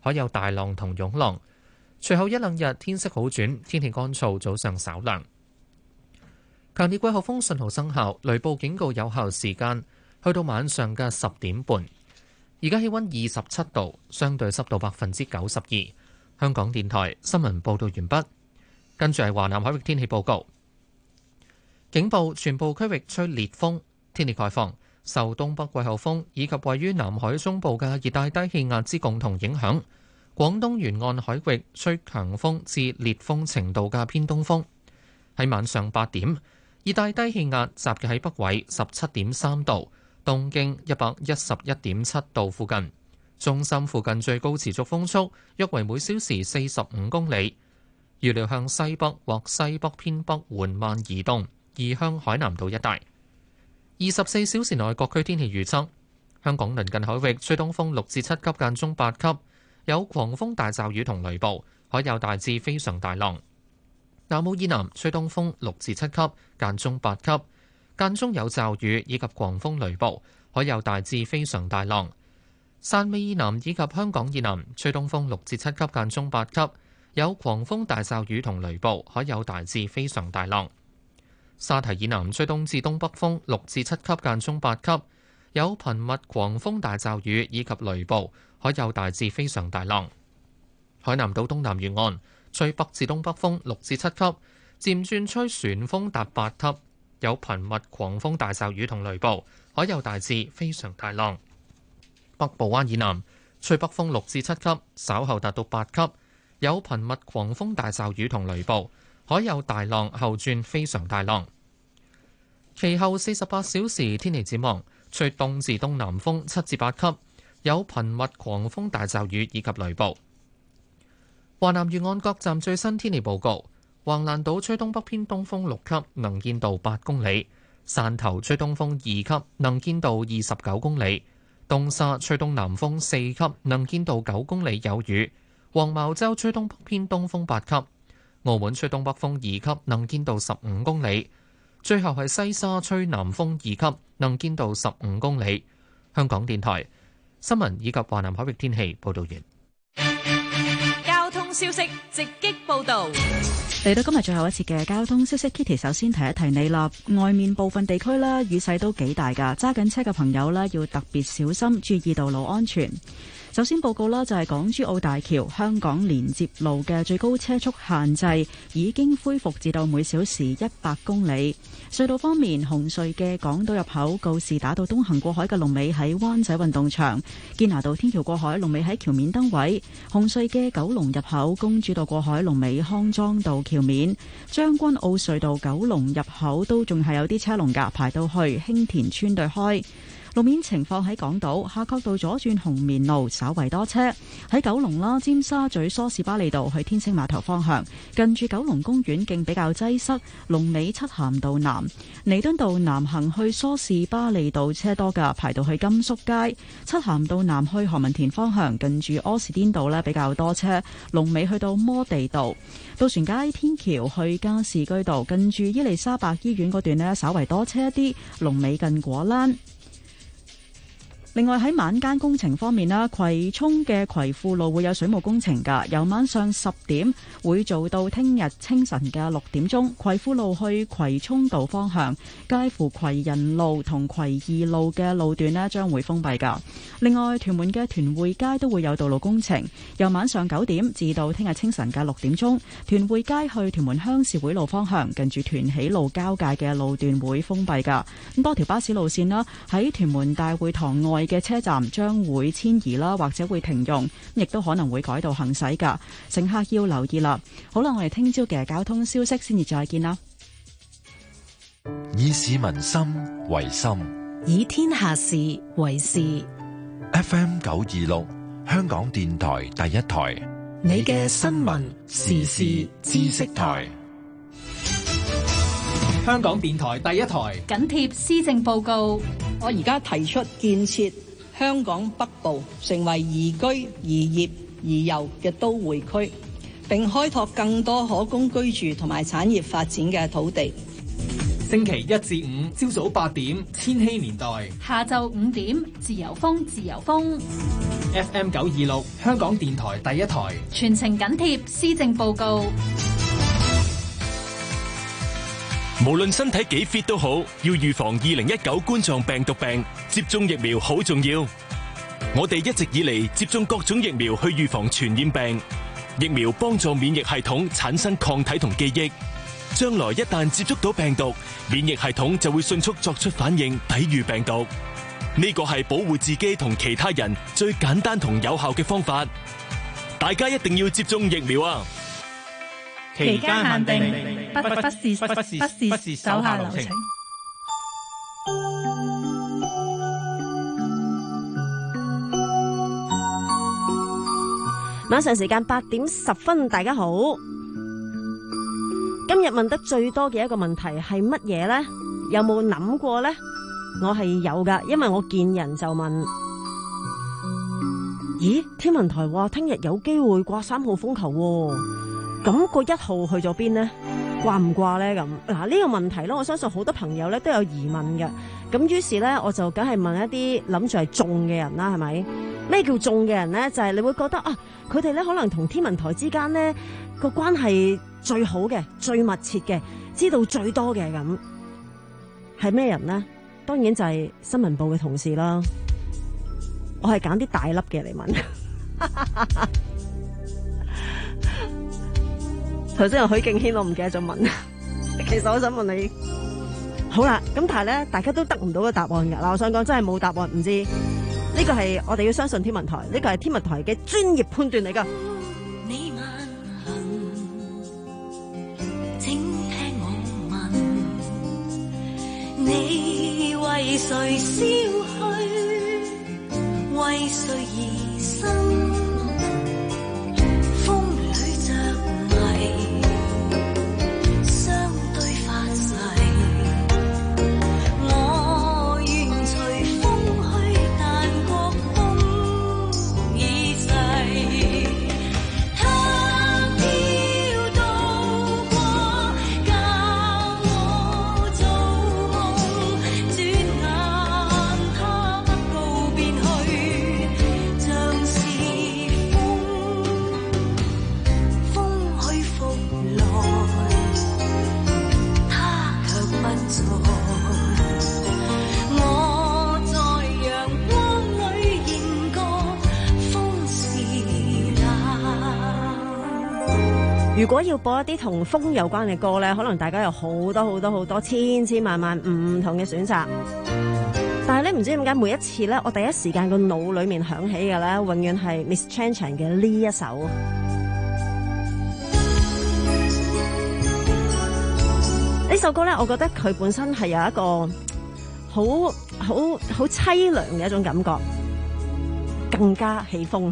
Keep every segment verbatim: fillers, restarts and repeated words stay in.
海有大浪同湧浪。隨後一兩日天色好轉，天氣乾燥，早上稍涼。強烈季候風信號生效，雷暴警告有效時間去到晚上嘅十點半。而家氣溫二十七度，相對濕度百分之九十二。香港電台新聞報道完畢。跟住係華南海域天氣報告。警報：全部區域吹烈風。天氣概況：受東北季候風以及位於南海中部嘅熱帶低氣壓之共同影響，廣東沿岸海域吹強風至烈風程度嘅偏東風。喺晚上八點，熱帶低氣壓集結喺北緯十七點三度，東經一百一十一點七度附近。中心附近最高持續風速約為每小時四十五公里，預料向西北或西北偏北緩慢移動，移向海南島一帶。二十四小時內各區天氣預測：香港鄰近海域吹東風六至七級間中八級，有狂風大驟雨同雷暴，海有大至非常大浪。南澳以南吹東風六至七級間中八級，間中有驟雨以及狂風雷暴，海有大至非常大浪。汕尾以南以及香港以南吹東風六至七級間中八級，有狂風大驟雨同雷暴，海有大至非常大浪。沙堤以南吹東至東北風六至七級間中八級，有頻密狂風大驟雨以及雷暴，海有大至非常大浪。海南島東南沿岸吹北至東北風六至七級，漸轉吹旋風達八級，有頻密狂風大驟雨同雷暴，海有大至非常大浪。北部灣以南吹北風六至七級，稍後達到八級，有頻密狂風大驟雨同雷暴，海有大浪後轉非常大浪。其後四十八小時天氣展望，吹東至東南風七至八級，有頻密狂風大驟雨以及雷暴。華南沿岸各站最新天氣報告：橫瀾島吹東北偏東風六級，能見度八公里；汕頭吹東風二級，能見度二十九公里；東沙吹東南風四級，能見度九公里有雨；黃茅洲吹東北偏東風八級；澳門吹東北風二級，能見度十五公里；最後係西沙吹南風二級，能見度十五公里。香港電台新聞以及華南海域天氣報道完。 交通消息直擊報道。 嚟到今日最後一次嘅交通消息 ，Kitty 首先提一提你啦。外面部分地區啦，雨勢都幾大噶，揸緊車嘅朋友啦要特別小心，注意道路安全。首先報告啦，就係港珠澳大橋香港連接路嘅最高車速限制已經恢復至到每小時一百公里。隧道方面，紅隧嘅港島入口告士打道東行過海嘅龍尾喺灣仔運動場，堅拿道天橋過海龍尾喺橋面燈位。紅隧嘅九龍入口公主道過海龍尾康莊道橋面，將軍澳隧道九龍入口都仲係有啲車龍㗎，排到去興田村對開。路面情況喺港島夏慤道左轉紅棉路稍為多車，喺九龍啦，尖沙咀梳士巴利道去天星碼頭方向近住九龍公園徑比較擠塞，龍尾漆咸道南，彌敦道南行去梳士巴利道車多㗎，排到去甘肅街，漆咸道南去何文田方向近住柯士甸道呢比較多車，龍尾去到摩地道，渡船街天橋去加士居道近住伊利沙伯醫院嗰段呢稍為多車一啲，龍尾近果欄。另外喺晚間工程方面啦，葵涌嘅葵富路會有水務工程㗎，由晚上十點會做到聽日清晨嘅六點鐘。葵富路去葵涌道方向，介乎葵仁路同葵二路嘅路段呢將會封閉㗎。另外，屯門嘅屯匯街都會有道路工程，由晚上九點至到聽日清晨嘅六點鐘。屯匯街去屯門鄉事會路方向，近住屯喜路交界嘅路段會封閉㗎。咁多條巴士路線啦，喺屯門大會堂外嘅車站將會遷移啦，或者會停用，亦都可能會改道行駛噶，乘客要留意啦。好啦，我哋聽朝嘅交通消息先至再見啦。 以市民心為心， 以天下事為事。 F M 九二六，香港電台第一台， 你嘅新聞時事知識台。 香港電台第一台緊貼施政報告。 我而家提出建設香港北部成為宜居、宜業、宜遊嘅都會區，並開拓更多可供居住同埋產業發展嘅土地。 星期一至五朝早八點，千禧年代； 下晝五點，自由風，自由風。 F M 九二六香港電台第一台， 全程緊貼施政報告。 無論身體幾 fit 都好，要預防二零一九冠狀病毒病，接種疫苗好重要。我哋一直以嚟接種各種疫苗去預防傳染病，疫苗幫助免疫系統產生抗體同記憶，將來一旦接觸到病毒，免疫系統就會迅速作出反應，抵禦病毒。呢個係保護自己同其他人最簡單同有效嘅方法，大家一定要接種疫苗啊！ 期間限定，不不不是不是不是手下留情。 晚上時間八點十分，大家好。今日問得最多嘅一個問題係乜嘢呢？有冇諗過呢？我係有噶，因為我見人就問：咦，天文台話聽日有機會掛三號風球喎，咁個一號去咗邊呢？掛唔掛呢？咁嗱，呢個問題咧，我相信好多朋友咧都有疑問嘅。咁於是咧，我就梗係問一啲諗住係中嘅人啦，係咪？咩叫中嘅人呢？就係你會覺得啊，佢哋咧可能同天文台之間呢個關係最好嘅、最密切嘅、知道最多嘅，咁係咩人呢？當然就係新聞部嘅同事啦。我係揀啲大粒嘅嚟問。頭先有許敬軒，我唔記得咗問。其實我想問你，好啦，咁但係咧，大家都得唔到個答案㗎。嗱，我想講真係冇答案，唔知呢個係我哋要相信天文台，呢個係天文台嘅專業判斷嚟㗎。 你慢行，請聽我問，你為誰消去，為誰而生？ 如果要播一啲同風有關嘅歌呢，可能大家有好多好多好多千千萬萬唔同嘅選擇，但係咧唔知點解每一次呢，我第一時間個腦裏面響起嘅呢，永遠係 Miss Chan Chan 嘅呢一首。呢首歌呢，我覺得佢本身係有一個好好好淒涼嘅一種感覺，更加起風。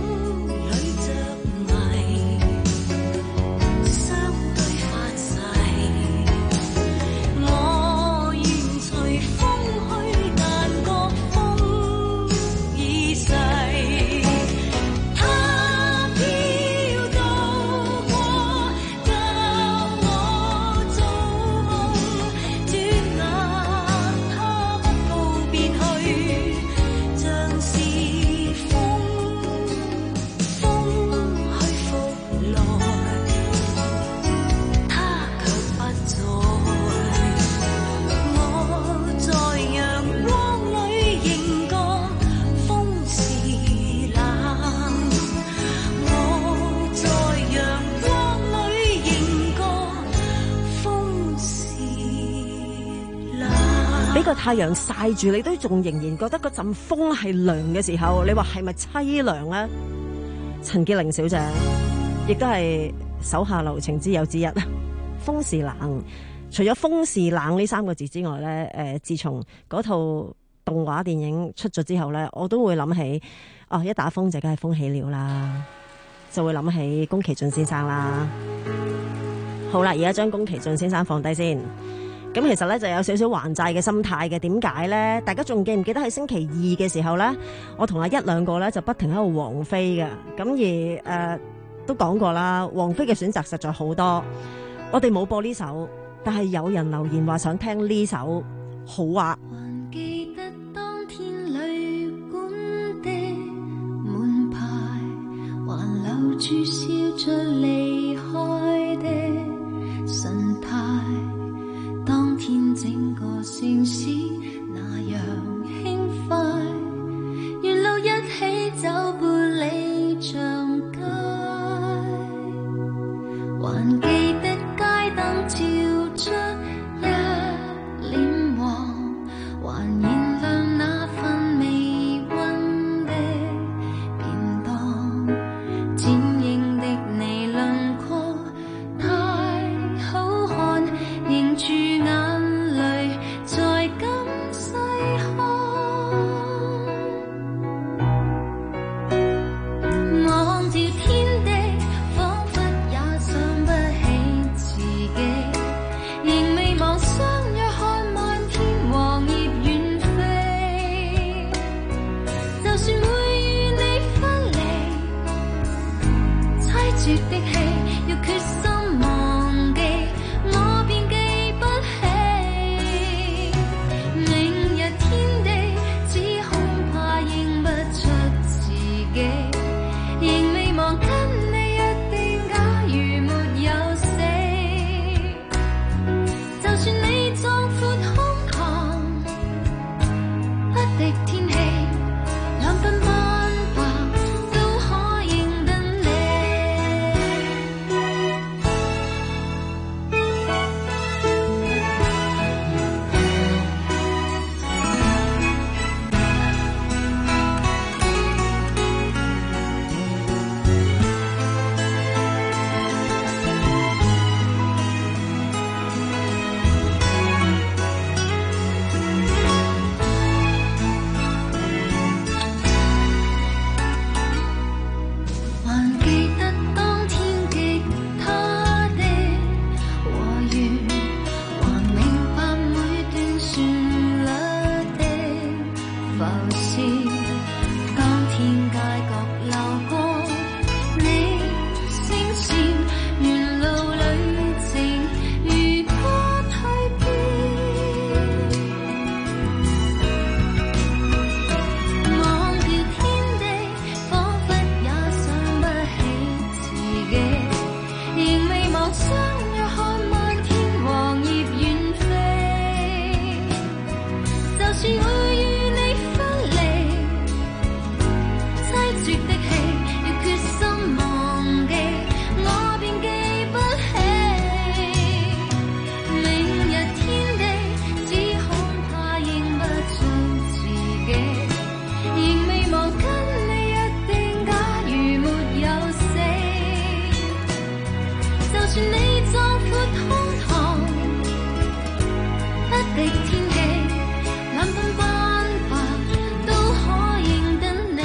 個太陽曬住你都仲仍然覺得嗰陣風係涼嘅時候，你話係咪淒涼咧？陳潔玲小姐亦都係手下留情之友之一。風是冷，除咗風是冷呢三個字之外咧，誒、呃，自從嗰套動畫電影出咗之後咧，我都會諗起，哦，一打風就梗係風起了啦，就會諗起宮崎駿先生啦。好啦，而家將宮崎駿先生放低先。咁其實咧就有少少還債嘅心態嘅，點解咧？大家仲記唔記得喺星期二嘅時候咧，我同阿一兩個咧就不停喺度王菲嘅，咁而誒、呃、都講過啦，王菲嘅選擇實在好多，我哋冇播呢首，但係有人留言話想聽呢首，好啊。 還記得當天旅館的注笑着離開的神態，當天整個城市那樣輕快，沿路一起走半里長街，還記得街燈照出一臉黃，還燃亮那份微溫的便當，剪影的你輪廓太好看，凝住眼淚在今細看，望住天地彷彿也想不起自己，仍未忘相約看漫天黃葉遠飛，就算會與你分離，凄絕的戲要決心忘記，我便記不起，明日天地只恐怕認不出自己，仍未忘跟你約定，假如沒有死，就算你壯闊胸膛，不敵天氣，兩鬢斑白都可認得你。還記得當天吉他的和弦，還明白每段旋律的浮現，當天街角流過你聲線，沿路旅程如不蛻變，忘掉天地彷彿也想不起自己，仍未忘相約看漫天黃葉遠飛，就算會與你分離，凄絕的戲要決心忘記，我便記不起，明日天地只恐怕認不出自己，仍未忘跟你約定，假如沒有死，就算你壯闊胸膛，不敵天氣，兩鬢斑白都可認得你，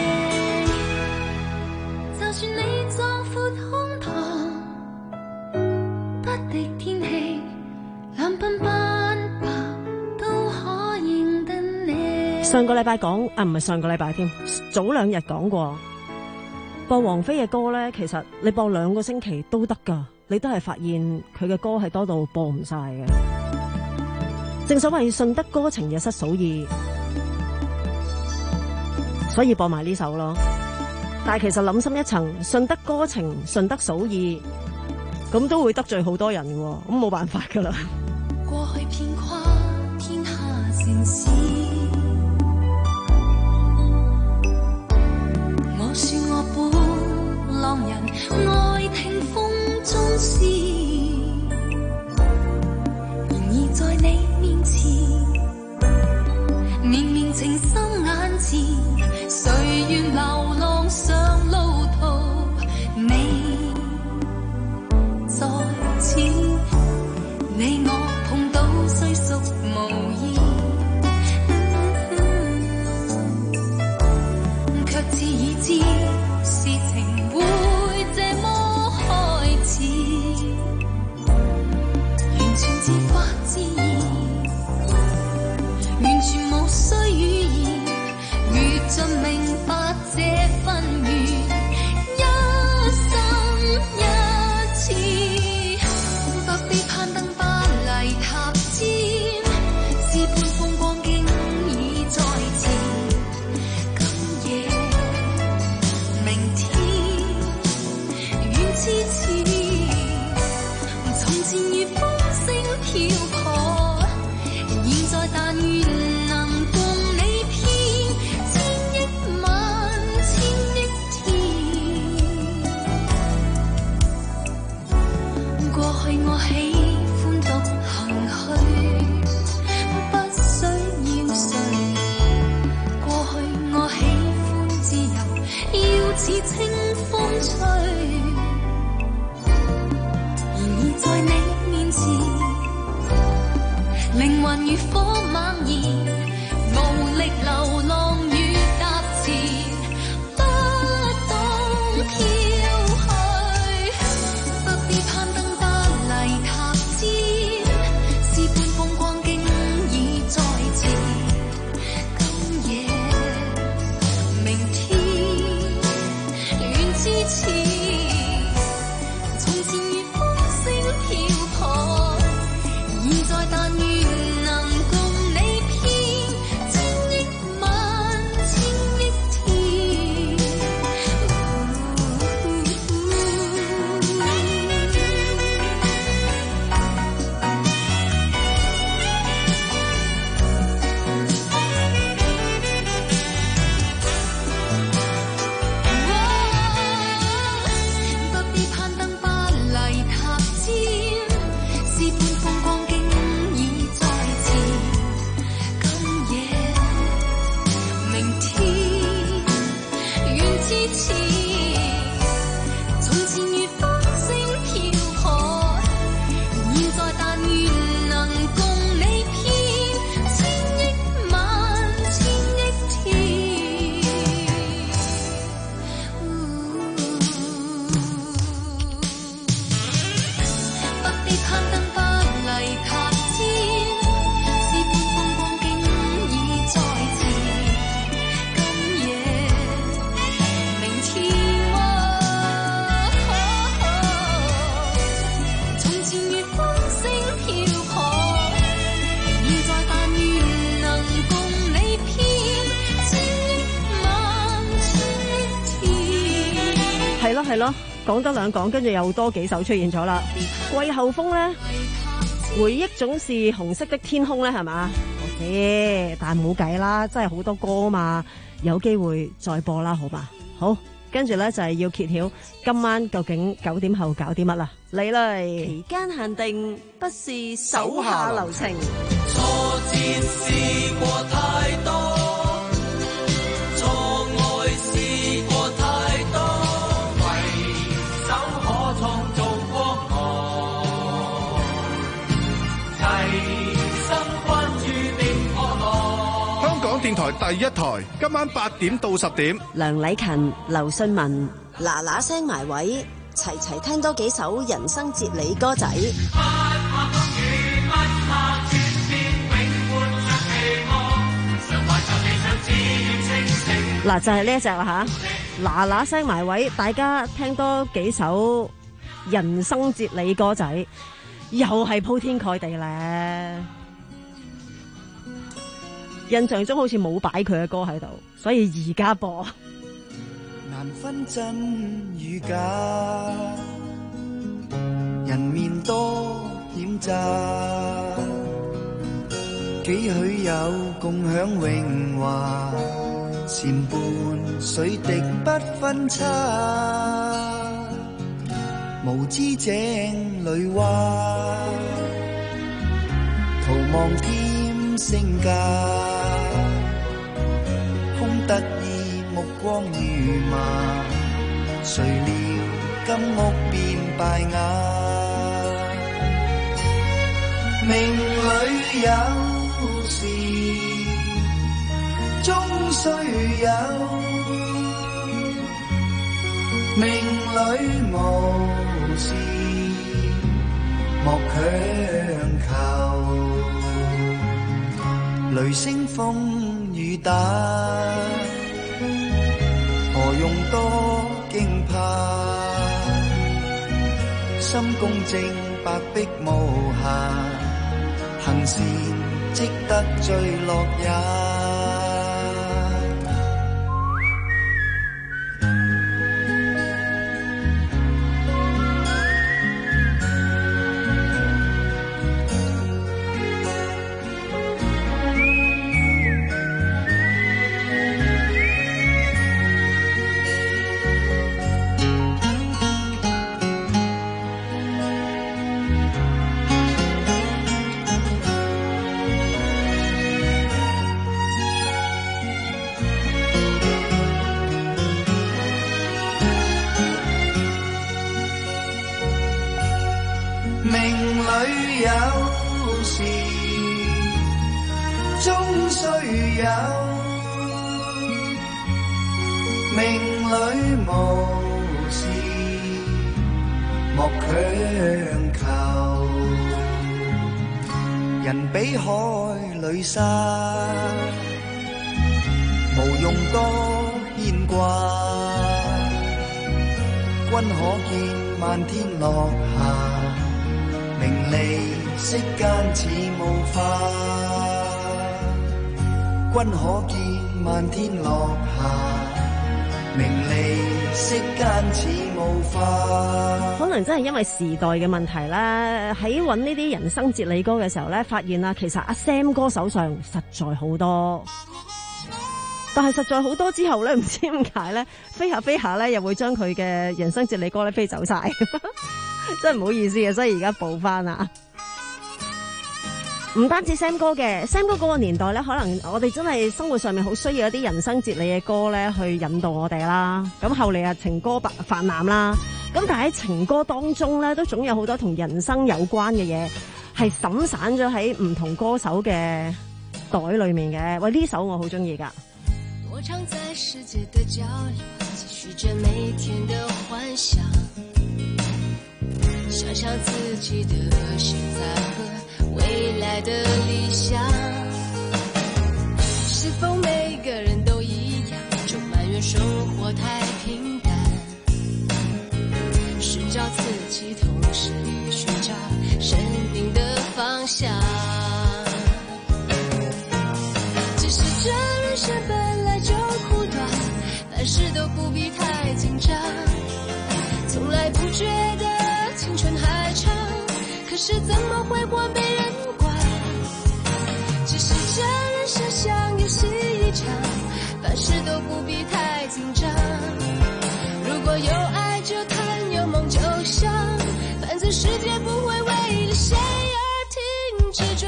就算你壯闊胸膛，不敵天氣，兩鬢斑白都可認得你。 上個禮拜講啊，唔係上個禮拜添，早兩日講過播王菲嘅歌咧，其實你播兩個星期都得噶，你都係發現佢嘅歌係多到播唔晒嘅。正所謂順得歌情，日失數意，所以播埋呢首咯。但係其實諗深一層，順得歌情，順得數意，咁都會得罪好多人嘅，咁冇辦法噶啦。 過去遍跨天下城市，我說我本浪人，愛聽風中詩，然而在你面前，綿綿情深眼前，誰願流浪上路途？你在此，你我碰到雖屬無意，卻自已知事情會這麼係咯，講得兩講，跟住又多幾首出現咗啦。季候風咧，回憶總是紅色的天空咧，係嘛？我知，但係冇計啦，真係好多歌嘛，有機會再播啦，好嘛？好，跟住咧就係要揭曉今晚究竟九點後搞啲乜啦？嚟啦！期間限定，不是手下留情。 挫折試過太多，錯愛試過太多，為手可創造光芒，齊心關注並破浪。 香港電台第一台，今晚八點到十點。 梁禮勤、劉信文，嗱嗱聲埋位，齊齊聽多幾首人生哲理歌仔。嗱，就係呢一隻啦吓，嗱嗱聲埋位，大家聽多幾首人生哲理歌仔，又係鋪天蓋地咧。印象中好似冇擺佢嘅歌喺度，所以而家播。 難分真與假，人面多險詐，幾許有共享榮華，善伴水滴不分差，無知井裏蛙，徒望添聲價，空得意目光如麻，誰料金屋變敗瓦，命裏有時終須有，命裏無事莫強求，雷聲風雨打，何用多驚怕，心公正白璧無瑕，行善積得最樂也。沙無用多牽掛， 君可見漫天落霞，名利息間似霧化。君可見漫天落霞，名利息間似霧化。 可能真係因為時代嘅問題咧，喺揾呢啲人生哲理歌嘅時候咧，發現啊，其實阿 Sam 哥手上實在好多。但係實在好多之後咧，唔知點解咧，飛下飛下咧，又會將佢嘅人生哲理歌咧飛走晒，真係唔好意思嘅，所以而家補翻啊！唔單止 Sam 哥嘅 Sam 哥嗰個年代咧，可能我哋真係生活上面好需要一啲人生哲理嘅歌咧，去引導我哋啦。咁後嚟啊，情歌泛濫啦，咁但係喺情歌當中咧，都總有好多同人生有關嘅嘢，係散散咗喺唔同歌手嘅袋裏面嘅。喂，呢首我好中意噶。 我常在世界的角落，繼續着每天的幻想，想象自己的現在和未來的理想。是否每個人都一樣，就埋怨生活太平淡，尋找自己，同時尋找生命的方向。只是這人生本來就苦短，凡事都不必太緊張，從來不覺得青春還長，可是怎麼會活沒人管。只是這人生像遊戲一場，凡事都不必太緊張，如果有愛就談，有夢就想，反正世界不會為了誰而停止轉。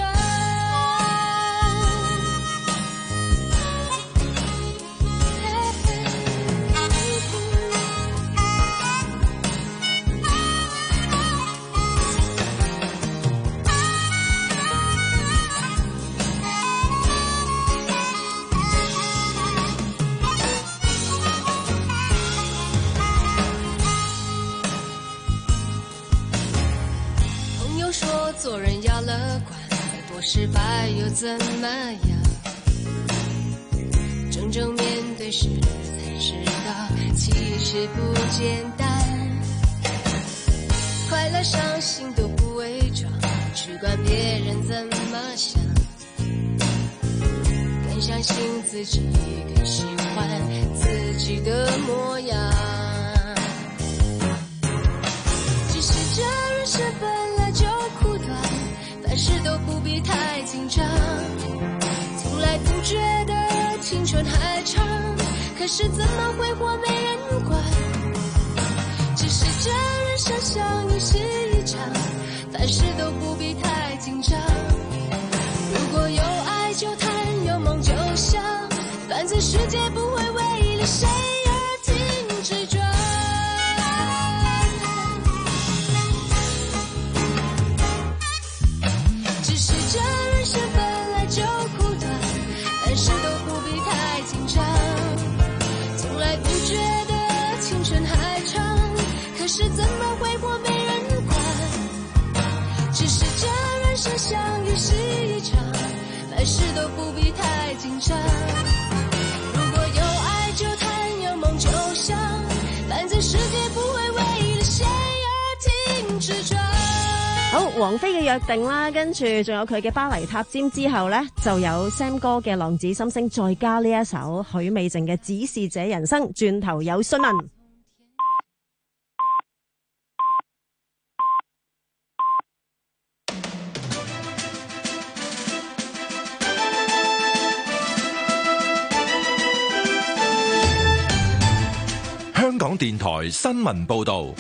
做人要樂觀，再多失敗又怎麼樣？真正面對時才知道，其實不簡單。快樂傷心都不偽裝，去管別人怎麼想，更相信自己，更喜歡自己的模樣。只是這人生本來就苦短，凡事都不必太緊張，從來不覺得青春還長，可是怎麼會活沒人管。只是這人生像遊戲一場，凡事都不必太緊張，如果有愛就談，有夢就想，反正世界不會為了誰而停止轉。只是這人生本來就苦短，凡事都不必太緊張，從來不覺得青春還長，可是怎麼會活沒人管。只是這人生像遊戲一場，凡事都不必太緊張，如果有愛就談，有夢就想，反正世界不會為了誰而停止轉。 好，王菲嘅約定啦，跟住仲有佢嘅巴黎塔尖之後呢，就有 Sam 哥嘅浪子心聲，再加呢一首許美靜嘅只是這人生，轉頭有詢問。 香港電台新聞報道。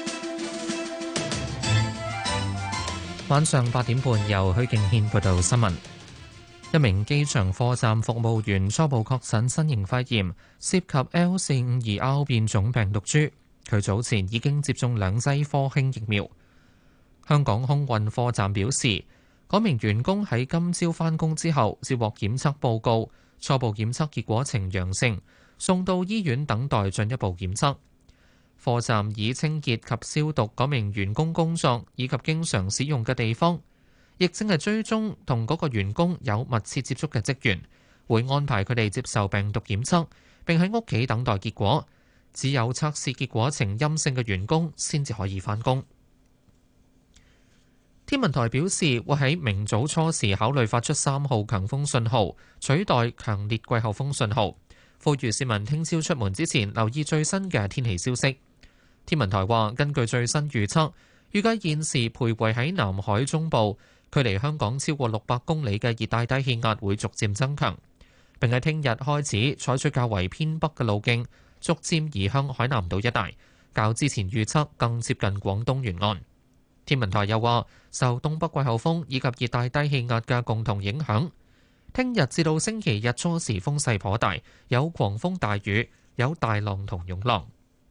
晚上八點半，由許敬軒報道新聞。一名機場貨站服務員初步確診新型肺炎，涉及 L 四五二 R 變種病毒株。佢早前已經接種兩劑科興疫苗。香港空運貨站表示，嗰名員工喺今朝返工之後接獲檢測報告，初步檢測結果呈陽性，送到醫院等待進一步檢測。貨站已清潔及消毒嗰名員工工作以及經常使用嘅地方，亦正係追蹤同嗰個員工有密切接觸嘅職員，會安排佢哋接受病毒檢測，並喺屋企等待結果。 只有測試結果呈陰性嘅員工先至可以返工。天文台表示會喺明早初時考慮發出三號強風信號，取代強烈季候風信號，呼籲市民聽朝出門之前留意最新嘅天氣消息。天文台話，根據最新預測，預計現時徘徊喺南海中部，距離香港超過六百公里嘅熱帶低氣壓會逐漸增強，並喺聽日開始採取較為偏北嘅路徑，逐漸移向海南島一帶，較之前預測更接近廣東沿岸。天文台又話，受東北季候風以及熱帶低氣壓嘅共同影響，聽日至到星期日初時風勢頗大，有狂風大雨，有大浪同湧浪。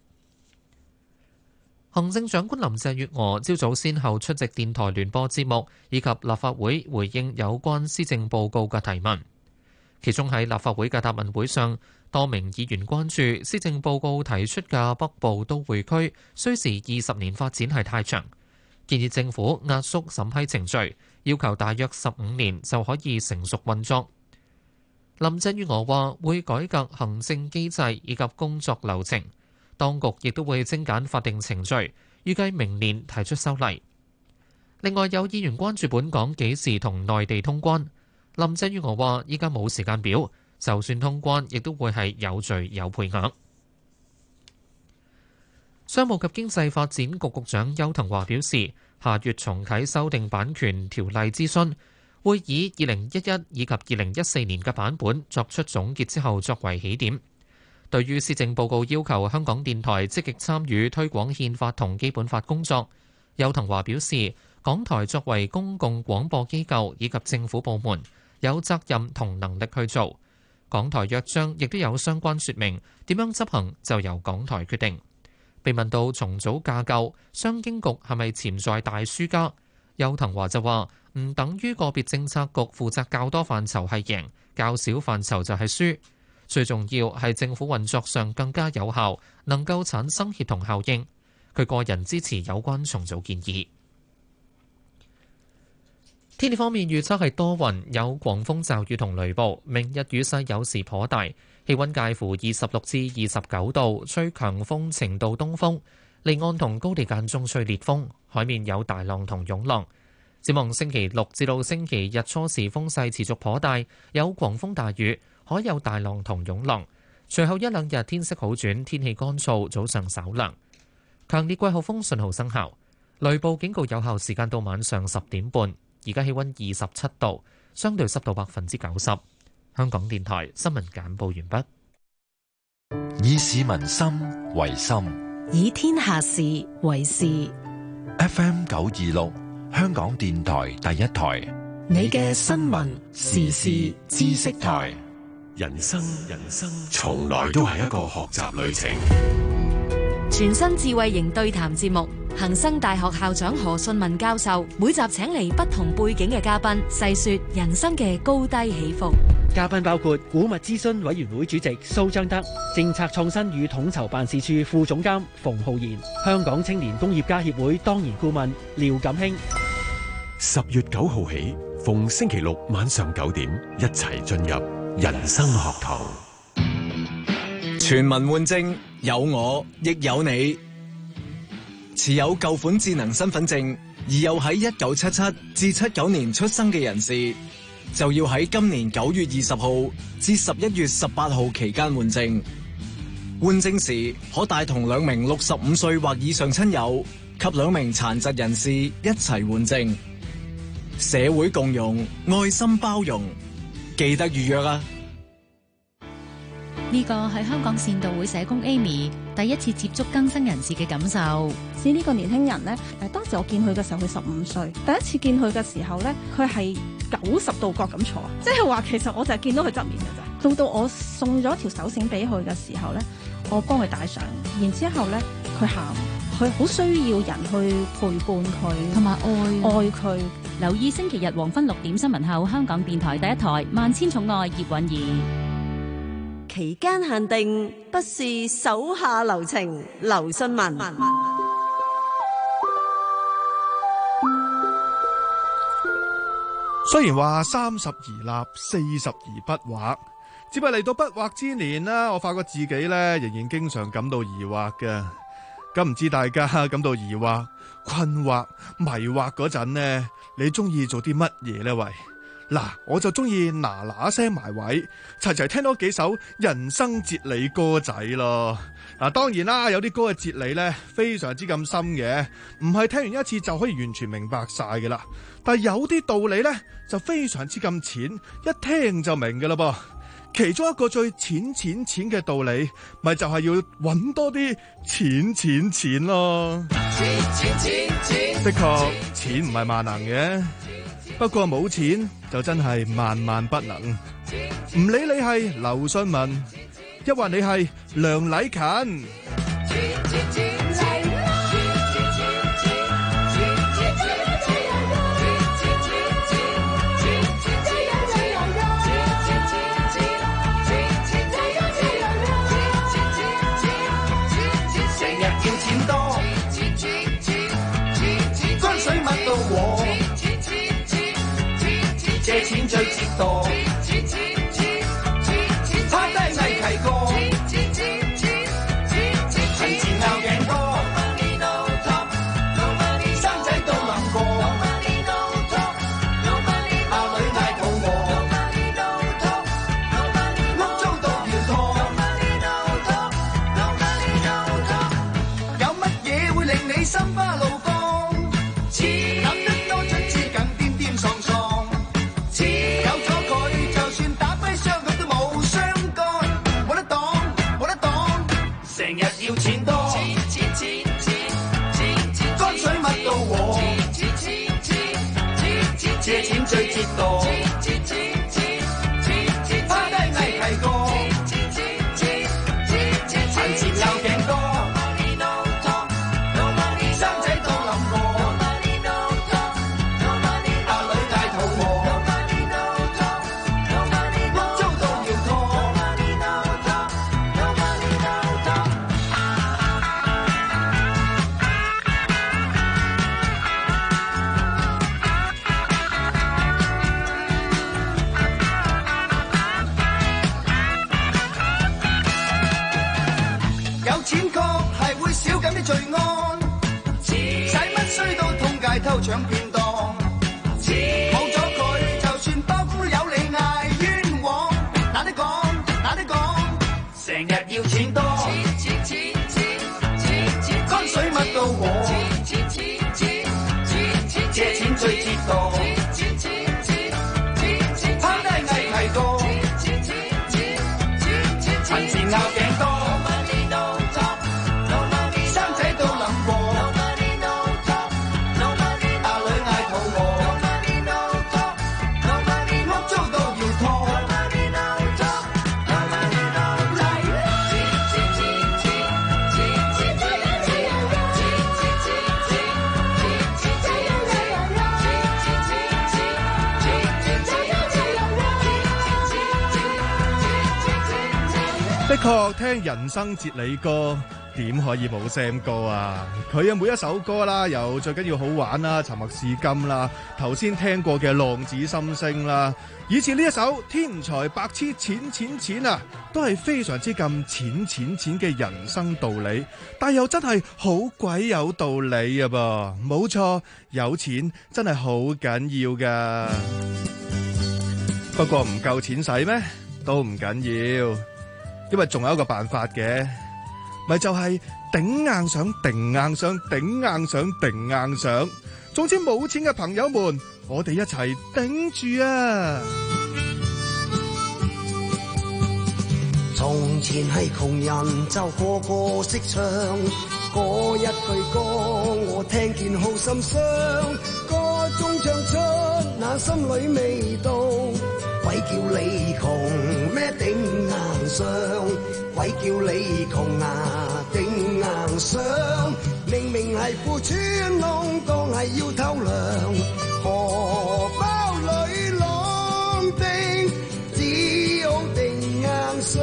行政長官林鄭月娥朝早先後出席電台聯播節目，以及立法會回應有關施政報告嘅提問。其中喺立法會嘅答問會上，多名議員關注施政報告提出嘅北部都會區需時二十年發展係太長，建議政府壓縮審批程序，要求大約十五年就可以成熟運作。林鄭月娥話會改革行政機制以及工作流程，當局亦都會精簡法定程序，預計明年提出修例。另外有議員關注本港幾時同內地通關，林鄭月娥話依家冇時間表，就算通關亦都會係有序有配額。商務及經濟發展局局長邱騰華表示，下月重啟修訂版權條例諮詢，會以二零一一以及二零一四年嘅版本作出總結之後作為起點。對於施政報告要求香港電台積極參與推廣憲法同基本法工作，邱騰華表示，港台作為公共廣播機構以及政府部門，有責任同能力去做。港台約章亦都有相關說明，點樣執行就由港台決定。被問到重組架構，商經局係咪潛在大輸家？邱騰華就話唔等於個別政策局負責較多範疇係贏，較少範疇就係輸。最重要係政府運作上更加有效，能夠產生協同效應。佢個人支持有關重組建議。天氣方面預測係多雲，有狂風驟雨同雷暴，明日雨勢有時頗大，氣温介乎二十六至二十九度，吹強風程度東風，離岸同高地間中吹烈風，海面有大浪同湧浪。展望星期六至到星期日初時風勢持續頗大，有狂風大雨，海有大浪同湧浪。隨後一兩日天色好轉，天氣乾燥，早上稍涼。強烈季候風信號生效，雷暴警告有效時間到晚上十點半。而家氣温二十七度，相對濕度百分之九十。香港電台新聞簡報完畢。以市民心為心， 以天下事為事。 F M 九二六，香港電台第一台， 你嘅新聞時事知識台。 人生人生從來都係一個學習旅程。 全新智慧型對談節目，恒生大學校長何順文教授每集請嚟不同背景嘅嘉賓，細說人生嘅高低起伏。 嘉賓包括古物諮詢委員會主席蘇彰德、政策創新與統籌辦事處副總監馮浩然、香港青年工業家協會當然顧問廖錦興。 十月九號起，逢星期六晚上九點，一齊進入人生學堂。 全民換證，有我亦有你。持有舊款智能身份證而又喺一九七七至七九年出生嘅人士，就要喺今年九月二十號至十一月十八號期間換證。換證時可帶同兩名六十五歲或以上親友及兩名殘疾人士一齊換證。社會共融，愛心包容，記得預約啊！ 呢個係香港善道會社工 Amy 第一次接觸更生人士嘅感受。 似呢個年輕人呢，誒當時我見佢嘅時候佢十五歲，第一次見佢嘅時候呢，佢係九十度角咁坐，即係話其實我就係見到佢側面嘅咋。到到我送咗條手繩俾佢嘅時候呢，我幫佢戴上，然之後呢，佢喊，佢好需要人去陪伴佢， 同埋愛愛佢。 留意星期日黃昏六點新聞後，香港電台第一台《萬千寵愛葉韻儀》。 期間限定，不是手下留情，劉信文。 雖然話三十而立，四十而不惑， 只不過嚟到不惑之年啦，我發覺自己咧仍然經常感到疑惑嘅。咁唔知大家感到疑惑、困惑、迷惑嗰陣呢，你中意做啲乜嘢呢？喂，嗱，我就中意嗱嗱聲埋位，齊齊聽多幾首人生哲理歌仔咯。嗱，當然啦，有啲歌嘅哲理呢非常之咁深嘅，唔係聽完一次就可以完全明白晒嘅啦。但係有啲道理呢就非常之咁淺，一聽就明嘅啦噃。其中一個最淺淺淺嘅道理，咪就係要揾多啲錢錢錢咯。錢錢錢錢，的確錢唔係萬能嘅，不過冇錢就真係萬萬不能。唔理你係劉信文，抑或你係梁禮勤。 借錢最折墮，趴低危契過，陳前拗頸多，生仔都諗過，阿女嗌肚餓，屋租到要拖，有乜嘢會令你心花怒放？諗得多出至更顛顛喪喪。有咗佢，就算打跛雙腳都冇相干，冇得擋，冇得擋，成日要錢多，錢錢錢錢錢，乾水乜都和，錢錢錢錢，借錢最折墮，錢錢錢錢，趴低危契過，錢錢錢錢，陳前拗頸多，生仔都諗過。錢確係會少緊啲罪案，使乜衰到通街偷搶騙當？冇咗佢，就算包公都有你嗌冤枉，懶得講，懶得講，成日要錢多，乾水乜都和，借錢最折墮，趴低危契過，陳前拗頸多。 的確聽人生哲理歌點可以冇 Sam 哥啊？佢嘅每一首歌啦，由最緊要好玩啦，沉默是金啦，頭先聽過嘅浪子心聲啦，以至呢一首天才白痴錢錢錢啊，都係非常之咁淺淺淺嘅人生道理，但又真係好鬼有道理啊噃！冇錯，有錢真係好緊要噶，不過唔夠錢使咩？都唔緊要。因為仲有一個辦法嘅，咪就係頂硬上、頂硬上、頂硬上、頂硬上。總之冇錢嘅朋友們，我哋一齊頂住啊！ 從前係窮人就個個識唱，嗰一句歌我聽見好心傷，歌中唱出那心裏味道。鬼叫你窮咩頂硬上，鬼叫你窮啊頂硬上，明明係褲穿窿，當係要偷糧，荷包裏朗定，只好頂硬上。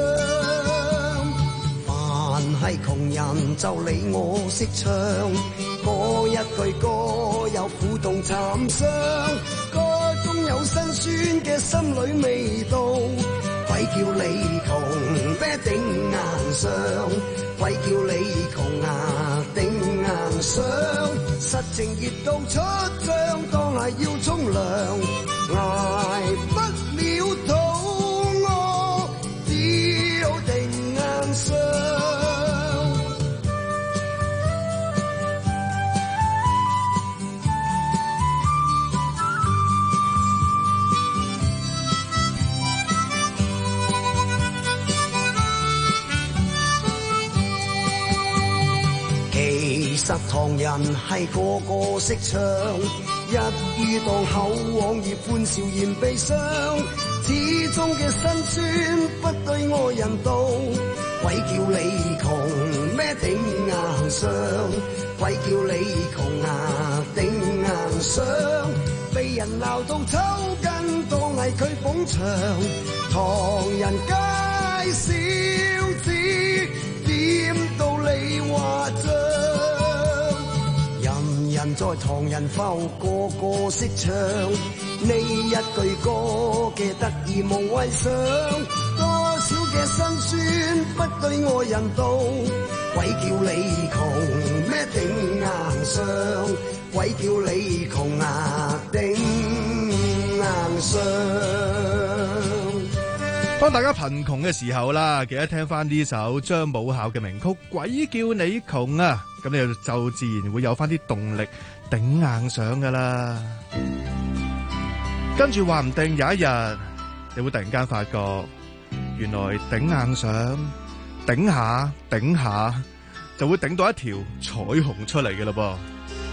凡係窮人就理我識唱，嗰一句歌有苦痛慘傷，有辛酸嘅心裏味道，鬼鬼叫你窮咩頂硬上，鬼叫你窮啊頂硬上，實情熱到出脹，當係要沖涼，捱不了肚餓，只好頂硬上。其實唐人係個個識唱，一於當口往葉歡笑言悲傷，始終嘅辛酸不對愛人道，鬼叫你窮咩頂硬上，鬼叫你窮啊頂硬上，被人鬧到抽筋當係佢捧場，唐人街小子點到你話帳，人人在唐人埠個個識唱，呢一句歌嘅得意無謂想，多少嘅辛酸不對愛人道，鬼叫你窮咩頂硬上，鬼叫你窮啊頂硬上。 當大家貧窮嘅時候啦，記得聽翻呢首張武孝嘅名曲《鬼叫你窮》啊，咁你就自然會有翻啲動力頂硬上噶啦。跟住話唔定有一日，你會突然間發覺，原來頂硬上頂下頂下，就會頂到一條彩虹出嚟嘅咯噃。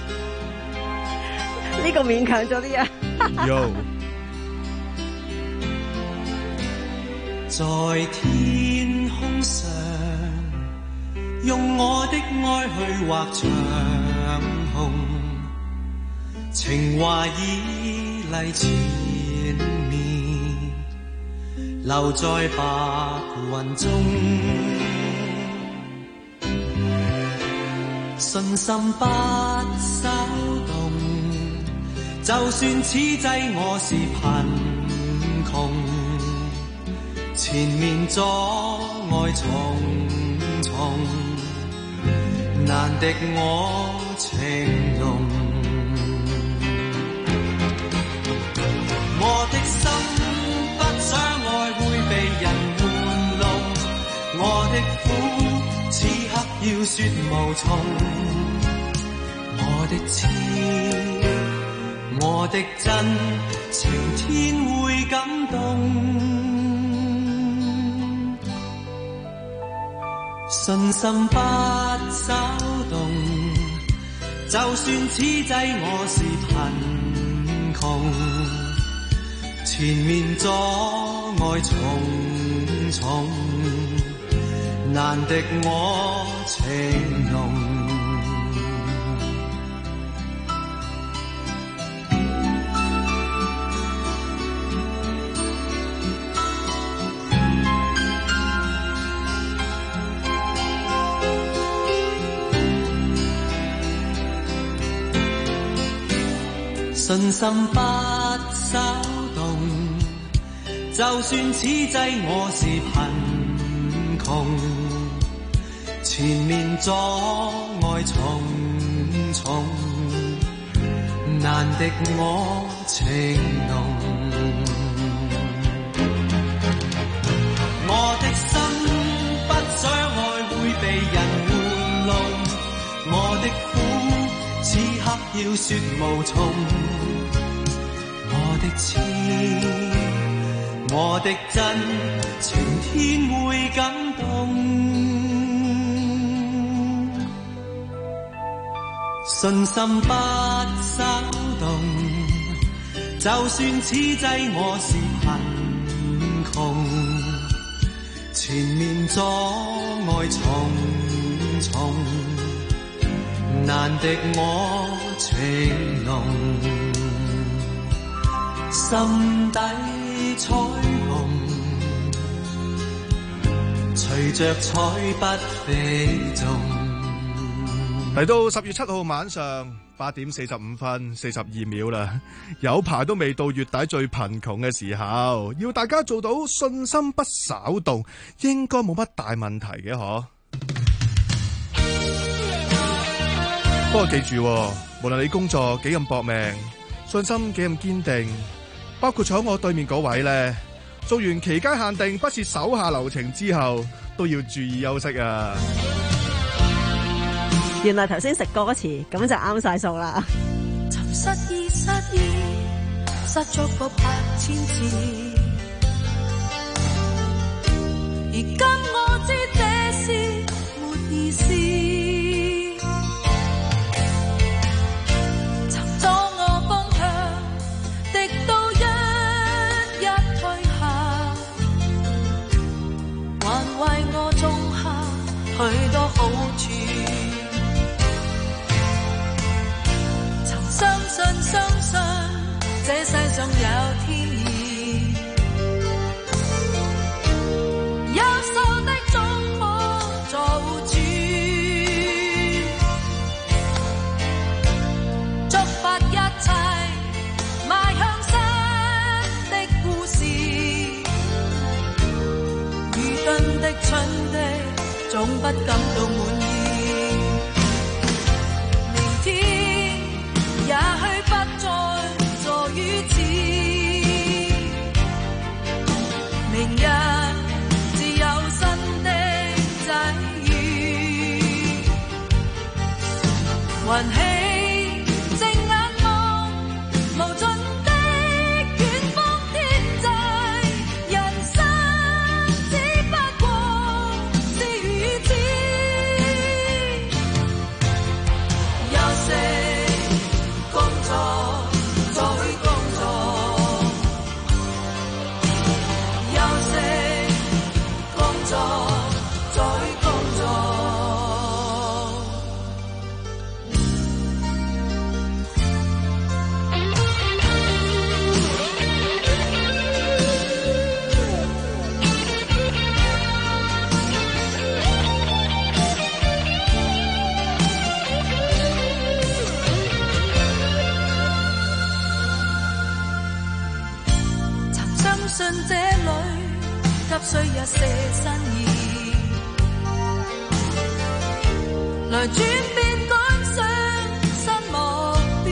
呢個勉強咗啲啊。 Yo 在天空上，用我的愛去畫長虹，情話已嚟前面，留在白雲中，信心不稍動，就算此際我是貧窮，前面阻礙重重，難敵我情濃。我的心不想愛會被人玩弄，我的苦此刻要說無從，我的痴我的真情天會感動。信心不稍動，就算此際我是貧窮，前面阻礙重重，難敵我情濃。信心不稍動，就算此際我是貧窮，前面阻礙重重，難敵我情濃。我的心不想愛會被人玩弄，我的苦此刻要說無從，我的痴我的真情天會感動。信心不稍動，就算此際我是貧窮，前面阻礙重重，難敵我情濃。心底彩虹，隨着彩筆飛縱。 嚟到十月七號晚上， 八點四十五分四十二秒啦，有排都未到月底最貧窮嘅時候，要大家做到信心不稍動，應該冇乜大問題嘅嗬。不過記住，無論你工作幾咁搏命，信心幾咁堅定，包括坐喺我對面嗰位呢，做完期間限定不是手下留情之後，都要注意休息啊！ 原來頭先食歌詞咁就啱晒數啦。 尋失意失意，失足過百千次，而今我知這是沒意思。尋咗我方向，敵到一一退下，還為我種下許多好處。相信相信這世上有天意，優秀的總可做主，觸發一切邁向新的故事，愚鈍的蠢的總不感到滿意。也許不再坐於此，明日自有新的際遇。雲起正眼望無盡的遠方天際，人生只不過是如此。休息工作，再工作，休息，工作，再工作。信這裏急需一些新意，來轉變趕上新目標，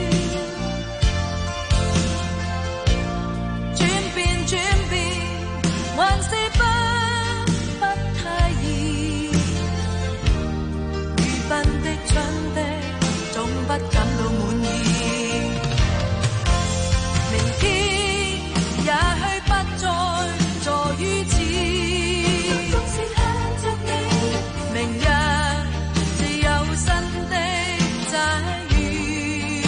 轉變轉變還是不不太易，愚笨的蠢的總不感到滿意。明天也許不再坐於此，總是看着你，明日自有新的際遇。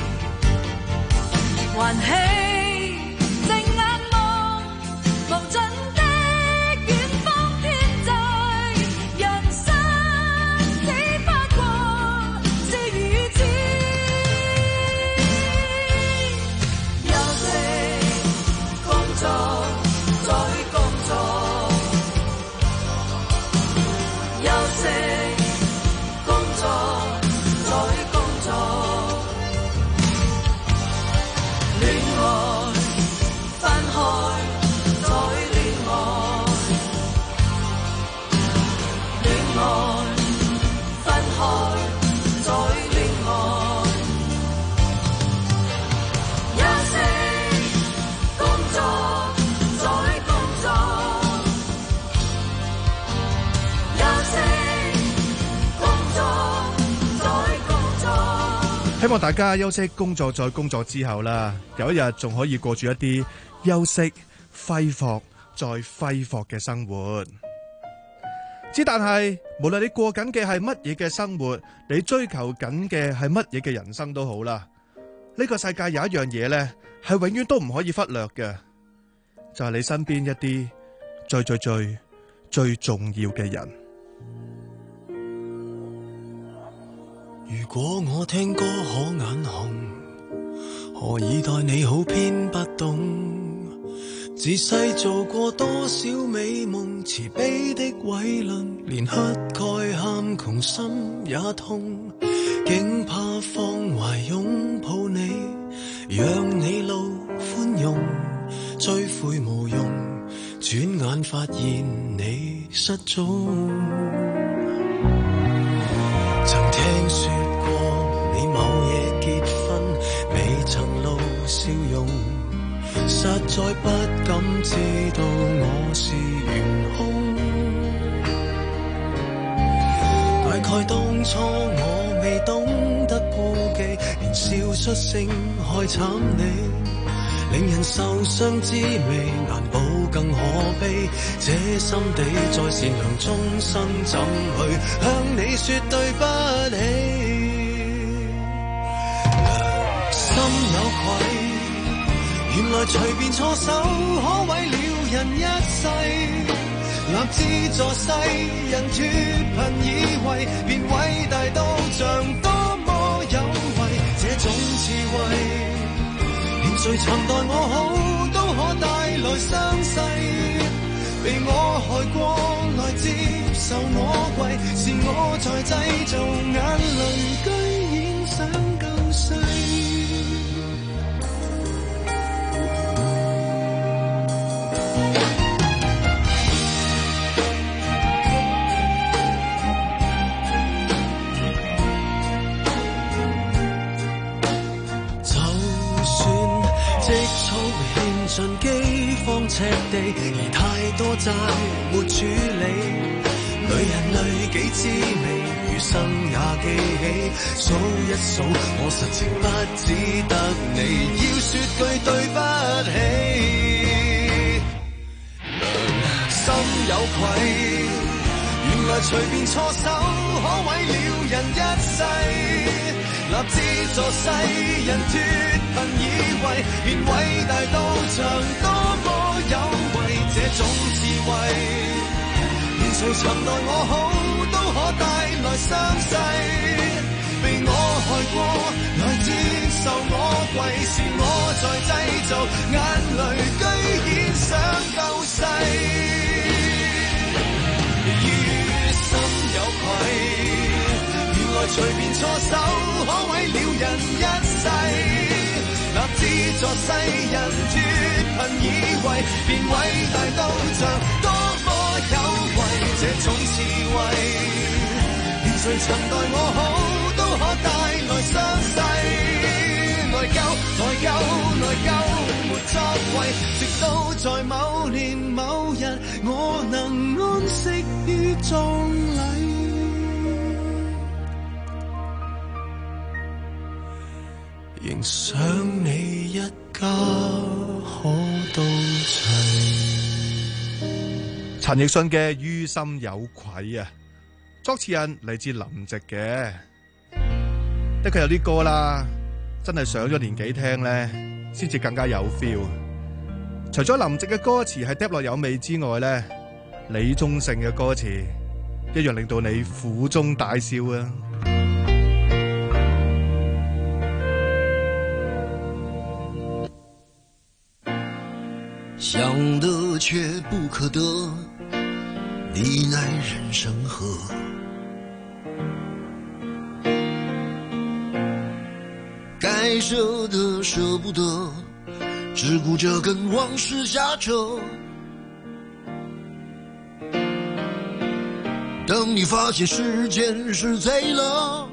還起正眼望無盡的遠方天際，人生只不過是如此。休息工作，再工作，休息工作，再工作，戀愛分開，再戀愛，戀愛分開，再戀愛，休息工作。 希望大家休息工作再工作之後啦，有一日仲可以過住一啲休息揮霍再揮霍嘅生活。之但係無論你過緊嘅係乜嘢嘅生活，你追求緊嘅係乜嘢嘅人生都好啦，呢個世界有一樣嘢呢，係永遠都唔可以忽略嘅，就係你身邊一啲最最最最重要嘅人。 如果我聽歌可眼紅，何以待你好偏不懂？自細做過多少美夢，慈悲的偉論，連乞丐喊窮心也痛。 竟怕放懷擁抱你，讓你露寬容，追悔無用，轉眼發現你失蹤。曾聽說過你某夜結婚，未曾露笑容，實在不敢知道我是元兇。大概當初我未懂得顧忌，連笑出聲害慘你，令人受傷滋味難保更可悲。這心地再善良，終生怎去向你說對不起？良心有愧，原來隨便錯手可毀了人一世。立志助世人脫貧以為，便偉大到像多麼有為。這種智慧，連誰曾待我好都可帶來傷勢。被我害過來接受我跪，是我在製造眼淚，居然想救世。盡饑荒赤地，而太多債沒處理。女人淚幾滋味，餘生也記起。數一數，我實情不只得你，要說句對不起。良心有愧，原來隨便錯手可毀了人一世。立志助世人脫貧以為，便偉大到像多麼有為。這種智慧，連誰曾待我好都可帶來傷勢。被我害過來接受我跪，是我在製造眼淚，居然想救世。於心有愧，原來隨便錯手可毀了人一世。立志助世人脫貧以為，便偉大到像多麼有為。這種智慧，連誰曾待我好都可帶來傷勢。內疚內疚內疚沒作為，直到在某年某日，我能安息於葬禮。仍想你一家可到齊。 陳奕迅嘅《於心有愧》啊，作詞人嚟自林夕嘅，的確有啲歌啦，真係上咗年紀聽咧，先至更加有 feel。除咗林夕嘅歌詞係嗒落有味之外咧，李宗盛嘅歌詞一樣令到你苦中帶笑啊！ 想得却不可得，你奈人生何？该舍的舍不得，只顾着跟往事瞎扯。等你发现时间是贼了，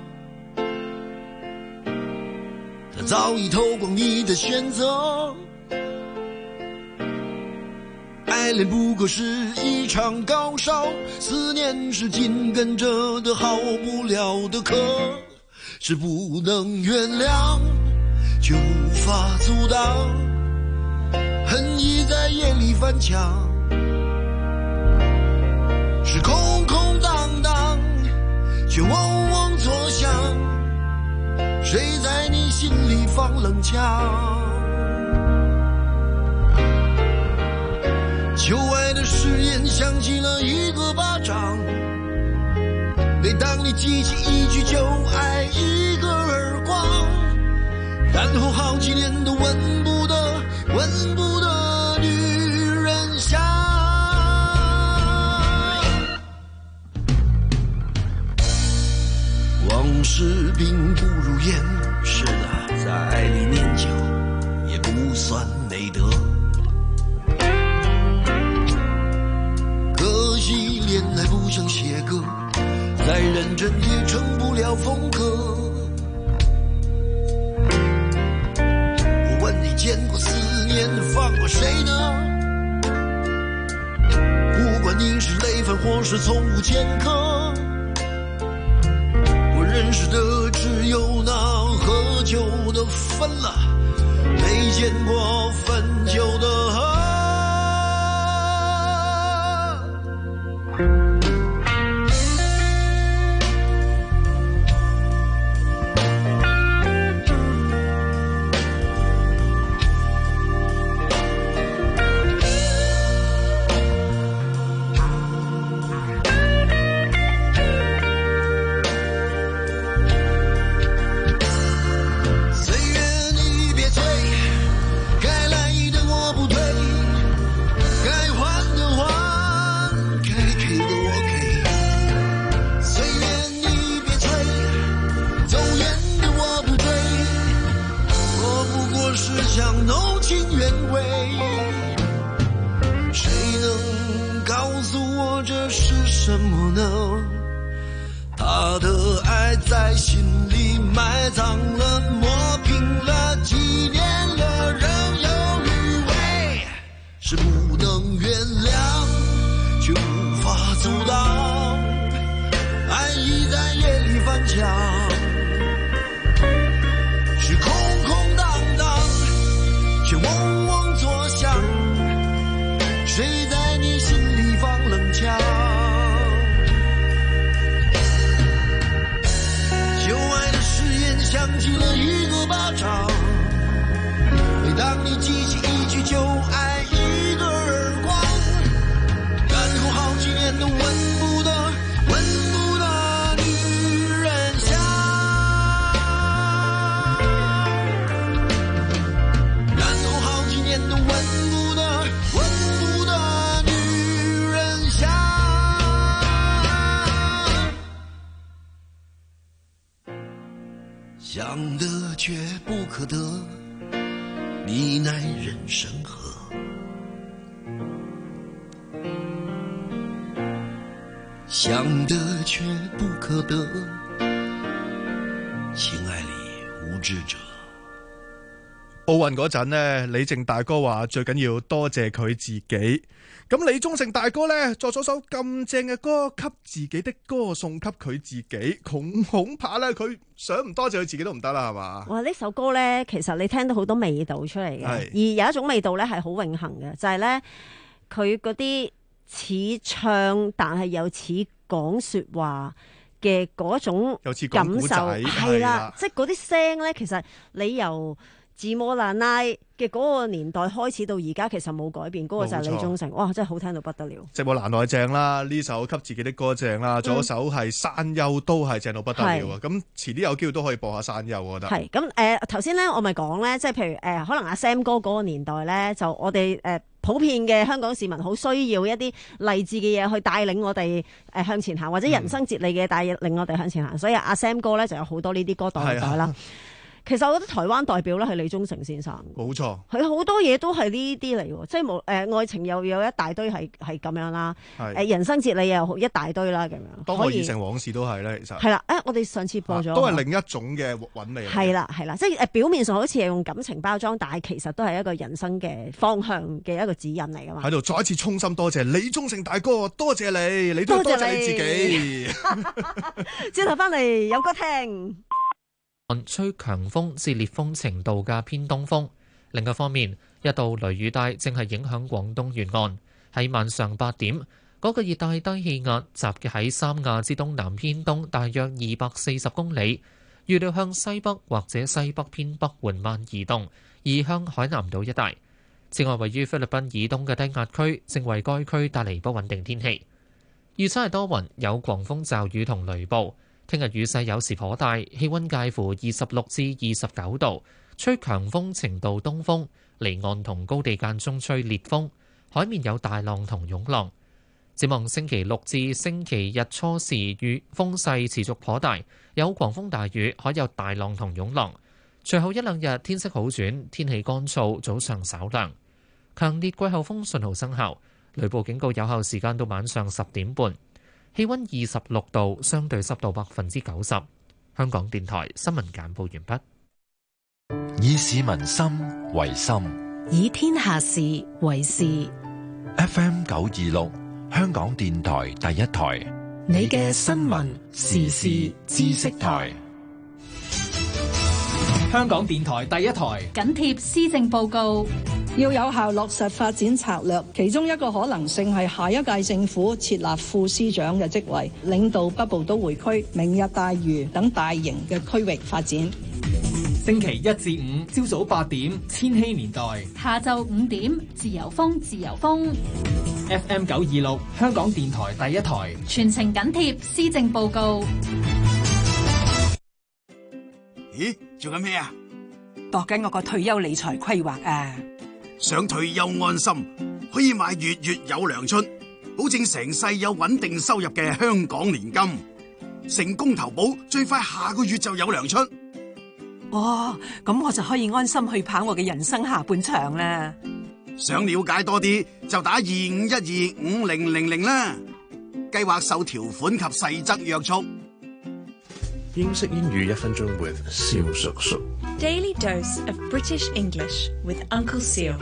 他早已偷光你的选择。爱恋不过是一场高烧，思念是紧跟着的好不了的渴，是不能原谅却无法阻挡，恨意在夜里翻墙，是空空荡荡却嗡嗡作响，谁在你心里放冷枪？旧爱的誓言响起了一个巴掌，每当你记起一句就爱一个耳光，然后好几年都闻不得闻不得女人香。往事并不如烟。是的，在爱里念旧也不算美德。可惜恋爱不像写歌，再认真也成不了风格。我问你见过思念放过谁呢？不管你是累犯或是从无前科，我认识的只有那喝酒的分了，没见过分酒的喝。什么呢？他的爱在心里埋葬了，磨平了，纪念了，仍有余味，是不能原谅，却无法阻挡。爱意在夜里翻墙，是空空荡荡，却嗡嗡作响。谁在你心里放冷枪？响起了一个巴掌，每当你记起一句就爱，一个耳光，然后好几年都闻不得闻不得女人香，然后好几年都闻不得闻不得女人香。想得却不可得，你奈人生何？想得却不可得，情愛裏無知者。 奧運嗰陣呢，李靖大哥話最緊要多謝佢自己。咁李宗盛大哥呢，作咗首咁正嘅歌，給自己的歌送給佢自己，恐恐怕呢，佢想唔多謝佢自己都唔得啦，係嘛？ 哇！呢首歌呢，其實你聽到好多味道出嚟嘅，而有一種味道呢係好永恆嘅，就係、是、呢，佢嗰啲似唱但係又似講說話嘅嗰種感受，係啦，即係嗰啲聲呢，其實你由自摸難拉嘅嗰個年代開始到而家，其實冇改變，嗰、那個就係李宗盛，哇！真係好聽到不得了。寂寞難耐正啦，呢首給自己的歌正啦，仲有首係山丘都係正到不得了啊！咁遲啲有機會都可以播下山丘，我覺得。係咁誒，頭先咧我咪講咧，即係譬如誒、呃，可能阿 Sam 哥嗰個年代咧，就我哋誒、呃、普遍嘅香港市民好需要一啲勵志嘅嘢去帶領我哋誒向前行，或者人生哲理嘅帶領我哋向前行，嗯、所以阿 Sam 哥咧就有好多呢啲歌代代啦。其實我覺得台灣代表咧係李宗盛先生，冇錯，佢好多嘢都係呢啲嚟喎，即係冇誒愛情又有一大堆係係咁樣啦，誒人生哲理又一大堆啦咁樣。當我已成往事都係咧，其實係啦，誒我哋上次播咗，都係另一種嘅韻味。係啦係啦，即係誒表面上好似係用感情包裝，但係其實都係一個人生嘅方向嘅一個指引嚟㗎嘛。喺度再一次衷心多謝李宗盛大哥，多謝你，你都多謝你自己。轉頭翻嚟有歌聽。 吹強風至烈風程度嘅偏東風。另一方面，一道雷雨帶正係影響廣東沿岸。喺晚上八點，嗰個熱帶低氣壓集結喺三亞之東南偏東大約二百四十公里，預料向西北或者西北偏北緩慢移動，移向海南島一帶。此外，位於菲律賓以東嘅低壓區正為該區帶嚟不穩定天氣。預測係多雲，有狂風驟雨同雷暴。聽日雨勢有時頗大，氣溫介乎二十六至二十九度，吹強風程度東風，離岸同高地間中吹烈風，海面有大浪同湧浪。 展望星期六至星期日初時，雨風勢持續頗大，有狂風大雨，海有大浪同湧浪。隨後一兩日天色好轉，天氣乾燥，早上稍涼。強烈季候風信號生效，雷暴警告有效時間到晚上十點半。氣溫二十六度，相對濕度百分之九十。香港電台新聞簡報完畢。以市民心為心， 以天下事為事。 F M 九二六，香港電台第一台， 你嘅新聞時事知識台。 香港電台第一台緊貼施政報告。 要有效落實發展策略，其中一個可能性係下一屆政府設立副司長嘅職位，領導北部都會區、明日大嶼等大型嘅區域發展。 星期一至五朝早八點，千禧年代； 下晝五點，自由風，自由風。 F M 九二六，香港電台第一台， 全程緊貼施政報告。 咦，做緊咩啊？ 度緊我個退休理財規劃啊！ 想退休安心，可以買月月有糧出，保證成世有穩定收入嘅香港年金。成功投保，最快下個月就有糧出。 哦，咁我就可以安心去跑我嘅人生下半場啦。 想了解多啲，就打二五一二五零零零啦。計劃受條款及細則約束。 英式英語一分鐘 with 蕭叔叔。 Daily dose of British English with Uncle Seal.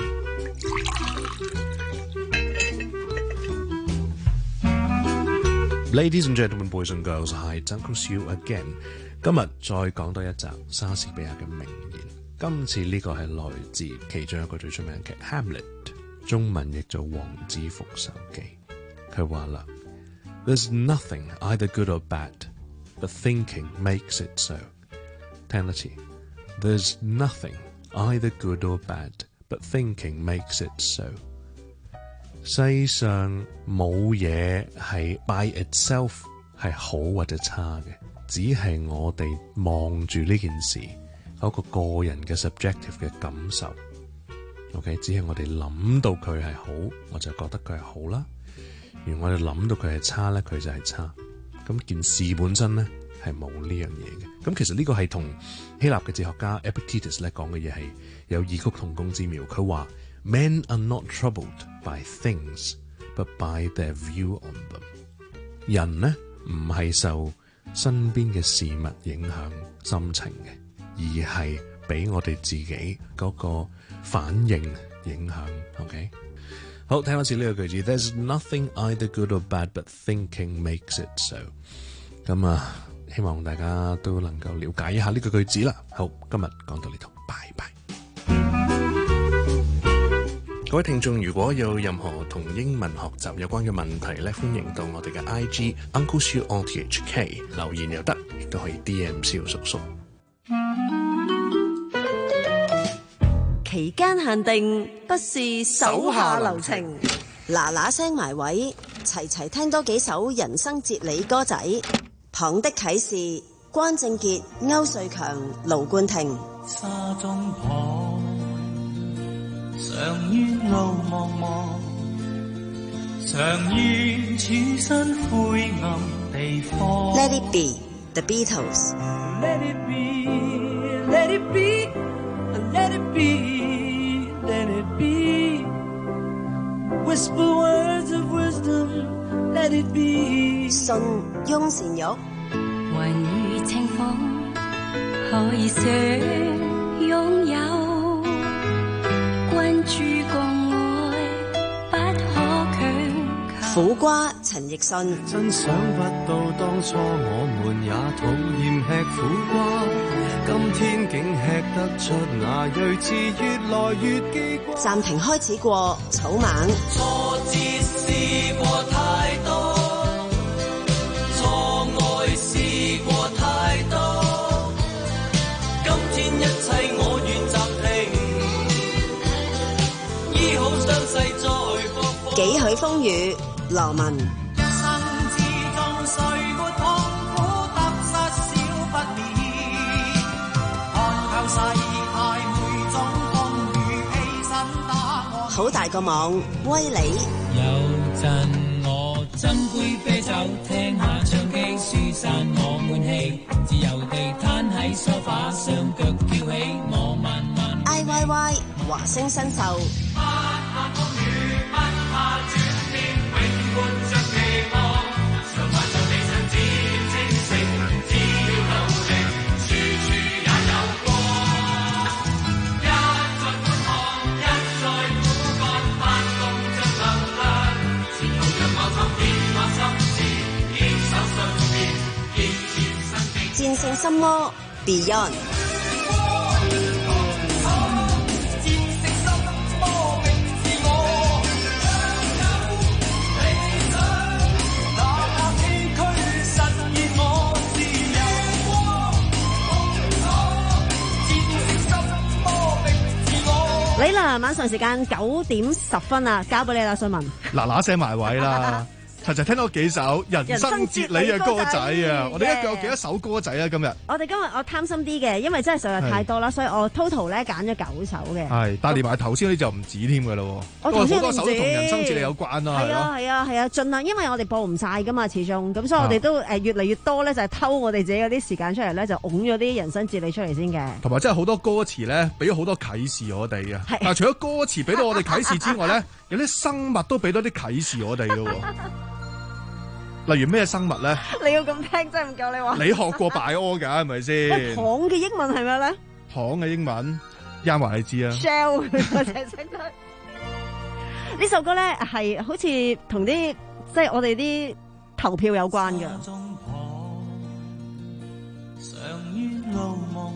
Ladies and gentlemen, boys and girls, hi, it's Uncle Seal again. 今日再講多一集莎士比亞嘅名言。今次呢個係來自其中一個最出名嘅劇《Hamlet》，中文譯做《王子復仇記》。佢話啦 ，There's nothing either good or bad.But thinking makes it so. 聽多次 There's nothing either good or bad, but thinking makes it so. 世上冇嘢係 by itself 係好或者差嘅，只係我哋望住呢件事嗰個個人嘅 subjective 嘅感受。OK， 只係我哋諗到佢係好，我就覺得佢係好啦。而我哋諗到佢係差咧，佢就係差。咁件事本身咧係冇呢樣嘢嘅，咁其實呢個係同希臘嘅哲學家 Epictetus 咧講嘅嘢係有異曲同工之妙。佢話 Men are not troubled by things, but by their view on them。人呢唔係受身邊嘅事物影響心情嘅，而係俾我哋自己嗰個反應影響。OK， 好，聽多次呢個句子 There's nothing either good or bad, but thinking makes it so。咁啊，希望大家都能夠了解一下呢個句子啦。好，今日講到呢度，拜拜。各位聽眾，如果有任何同英文學習有關嘅問題咧，歡迎到我哋嘅 I G Uncle Siu on T H K 留言又得，亦都可以 D M 蕭叔叔。 期間限定不是手下留情，嗱嗱聲埋位，齊齊聽多幾首人生哲理歌仔。唐的啟示，關正傑、歐瑞強、盧冠廷。 沙中旁，常於路茫茫，常於處身灰暗地方。 Let it be, The Beatles. Let it be, let it be, let it be, let it be. Whisper words of wisdom, let it be. 信翁善玉。 雲雨清風，可以想擁有，關注共愛，不可強求。 苦瓜陳奕迅。 真想不到當初我們也討厭吃苦瓜，今天竟吃得出那睿智越來越記掛。 暫停開始過，草蜢。 挫折試過太多，錯愛試過太多，今天一切我願暫停，醫好傷勢再復課。 幾許風雨，羅文。 生之中誰沒痛苦，得失少不免，看透世態每種風雨，起身打我。 好大個網，威利。 有陣我酒，聽下唱 K， 疏散我悶氣，自由地攤喺梳化，雙腳翹起，我慢慢。 I Y Y 華星新秀。 不怕風雨，不怕轉變，永活着期望。常懷着理想只要清醒，只要努力，處處也有光。一再歡看，一再苦幹，發動着能量。前路讓我創建我心志，堅守信念，見見新境。 戰勝心魔 Beyond。 你啦，晚上時間九點十分啊，交俾你啦，瑞文。 嗱嗱聲埋位啦！齊齊聽到幾首人生哲理嘅歌仔啊！我哋一共有幾多首歌仔啊？今日我哋今日我貪心啲嘅，因為真係實在太多啦，所以我 total 咧揀咗九首嘅。 係，但係連埋頭先嗰啲就唔止添㗎咯。 我頭先好多首都同人生哲理有關啦， 係啊係啊係啊，盡量因為我哋播唔晒㗎嘛，始終咁，所以我哋都誒越嚟越多咧，就係偷我哋自己嗰啲時間出嚟咧，就拱咗啲人生哲理出嚟先嘅。 同埋真係好多歌詞咧，俾咗好多啟示我哋嘅。但係除咗歌詞俾到我哋啟示之外咧，有啲生物都俾到啲啟示我哋嘅喎。例如咩生物咧？ 你要咁聽真係唔夠你話。 你學過 bio 㗎係咪先？ 糖嘅英文係咩咧？ 糖嘅英文，啱話你知啊。 Shell 我淨係識得。呢首歌咧係好似同啲即係我哋啲投票有關嘅。 常願路茫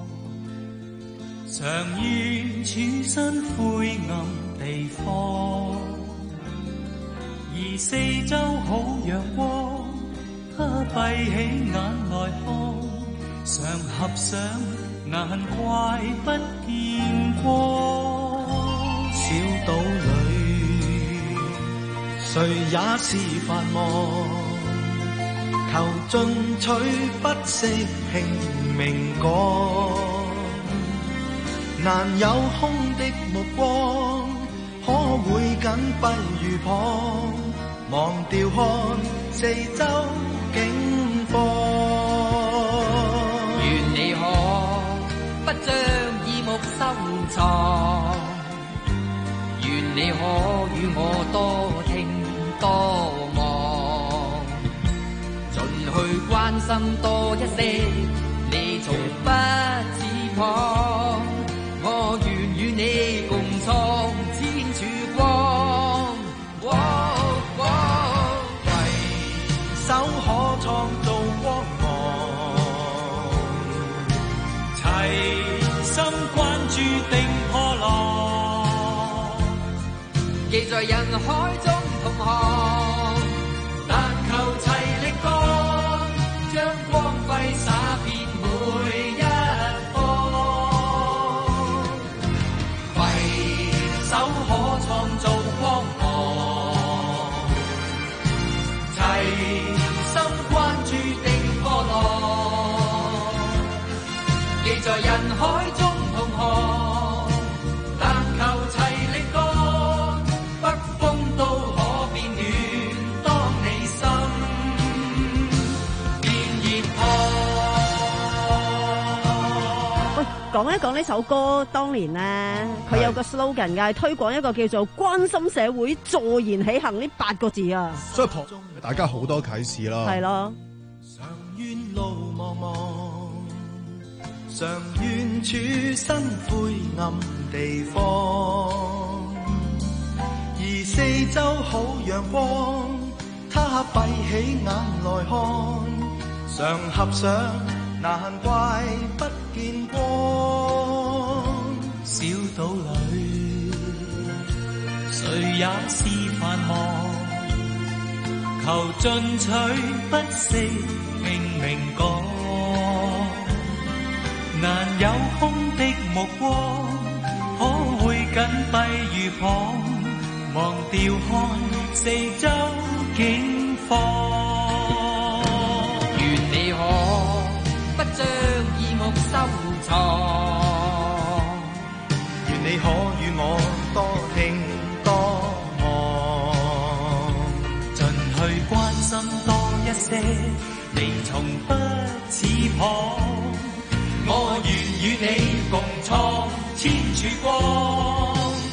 茫，常願處身灰暗地方。而四周好陽光，他閉起眼來看，常合上眼怪不見光。小島裏，誰也是繁忙，求進取不惜拼命趕，難有空的目光，可會緊閉如旁，忘掉看四周景況。 願你可不將耳目收藏，願你可與我多聽多望，盡去關心多一些，你從不自旁，我願與你共創千處光。 手可創造光芒，齊心關注定破浪， 記在人海中同行，但求齊力幹，將光輝灑遍每一方。攜手可創造光芒，齊心關注定破浪，記在人海中同行，但求齊力幹，北風都可變暖，當你心變熱燙。 喂，講一講呢首歌，當年咧佢有個 slogan 嘅，係推廣一個叫做關心社會、坐言起行呢八個字啊。 所以大家好多啟示啦。 係咯。 常願路茫茫，常願處身灰暗地方，而四周好陽光，他閉起眼來看，常合上難怪不見光。小島裏，誰也是繁忙，求進取不惜拼命趕，難有空的目光，可會緊閉如旁，忘掉看四周景況。 願你可不將耳目收藏， 願你可與我多聽多望，盡去關心些，你從不似旁。我願與你共創千處光。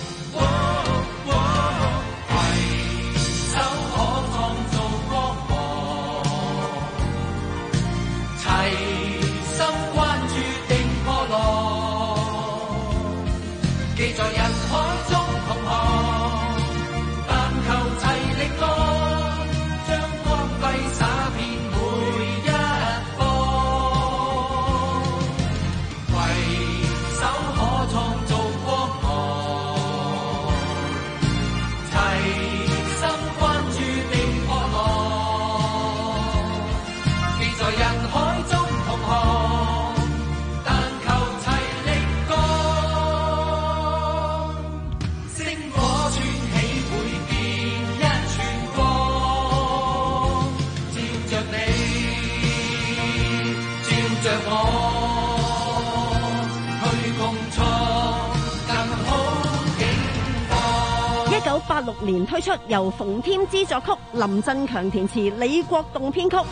八六年推出，由馮添枝作曲，林振強填詞，李國棟編曲，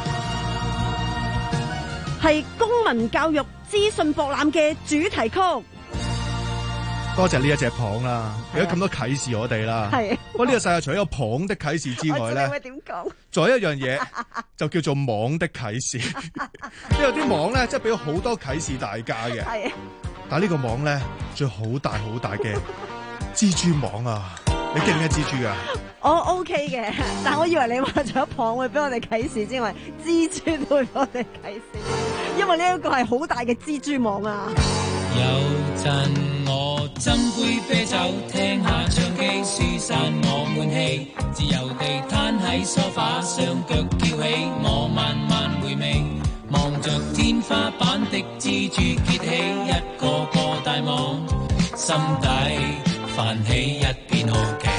係公民教育資訊博覽嘅主題曲。 多謝呢一隻蚌啦，俾咗咁多啟示我哋啦。係，不過呢個世界除咗有蚌的啟示之外咧， 你會點講？ 仲有一樣嘢就叫做網的啟示，因為有啲網咧，即係俾咗好多啟示大家嘅。係，但係呢個網咧，仲有好大好大嘅蜘蛛網啊！你驚唔驚蜘蛛噶？ 我 OK 嘅，但係我以為你話除咗蚌會俾我哋啟示之外，蜘蛛都會俾我哋啟示，因為呢一個係好大嘅蜘蛛網啊！ 有陣我斟杯啤酒，聽下唱 K， 疏散我悶氣，自由地攤喺梳化，雙腳翹起，我慢慢回味，望着天花板的蜘蛛結起一個個大網，心底泛起一片好奇，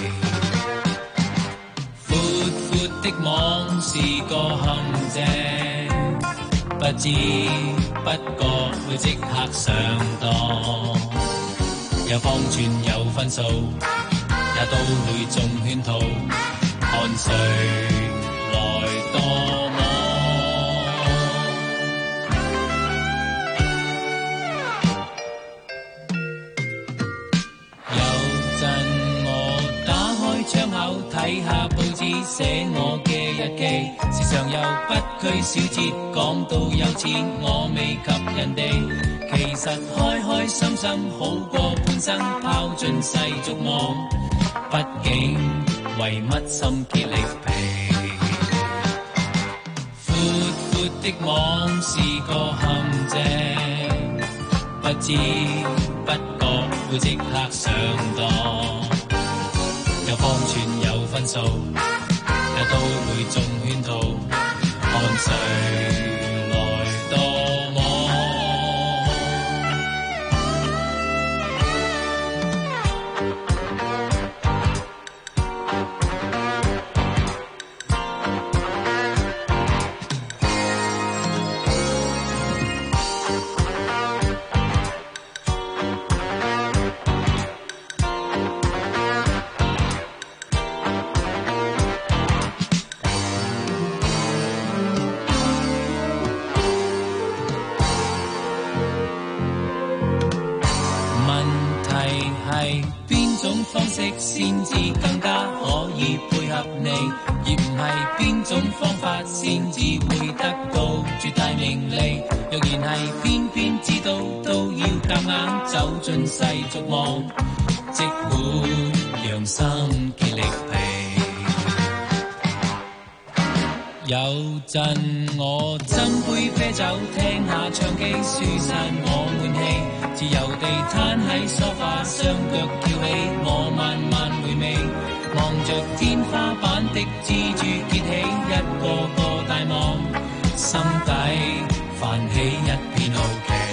闊闊的網是個陷阱，不知不覺會即刻上當，有方寸有分數，也都會中圈套，看誰來多麼。窗口睇下報紙，寫我嘅日記，時常有不拘小節，講到有錢我未及人哋，其實開開心心好過半生拋進世俗網，畢竟為乜心結力疲，闊闊的網是個陷阱，不知不覺會即刻上當，有方寸有分數，也都會中圈套，看誰來多麼。方式先至更加可以配合你，而唔係邊種方法先至會得到絕大名利。若然係偏偏知道都要夾硬走進世俗網，即會讓心結力疲。有陣我斟杯啤酒，聽下唱機，疏散我悶氣。自由地攤喺梳化，雙腳翹起，我慢慢回味，望着天花板的蜘蛛結起一個個大網，心底泛起一片好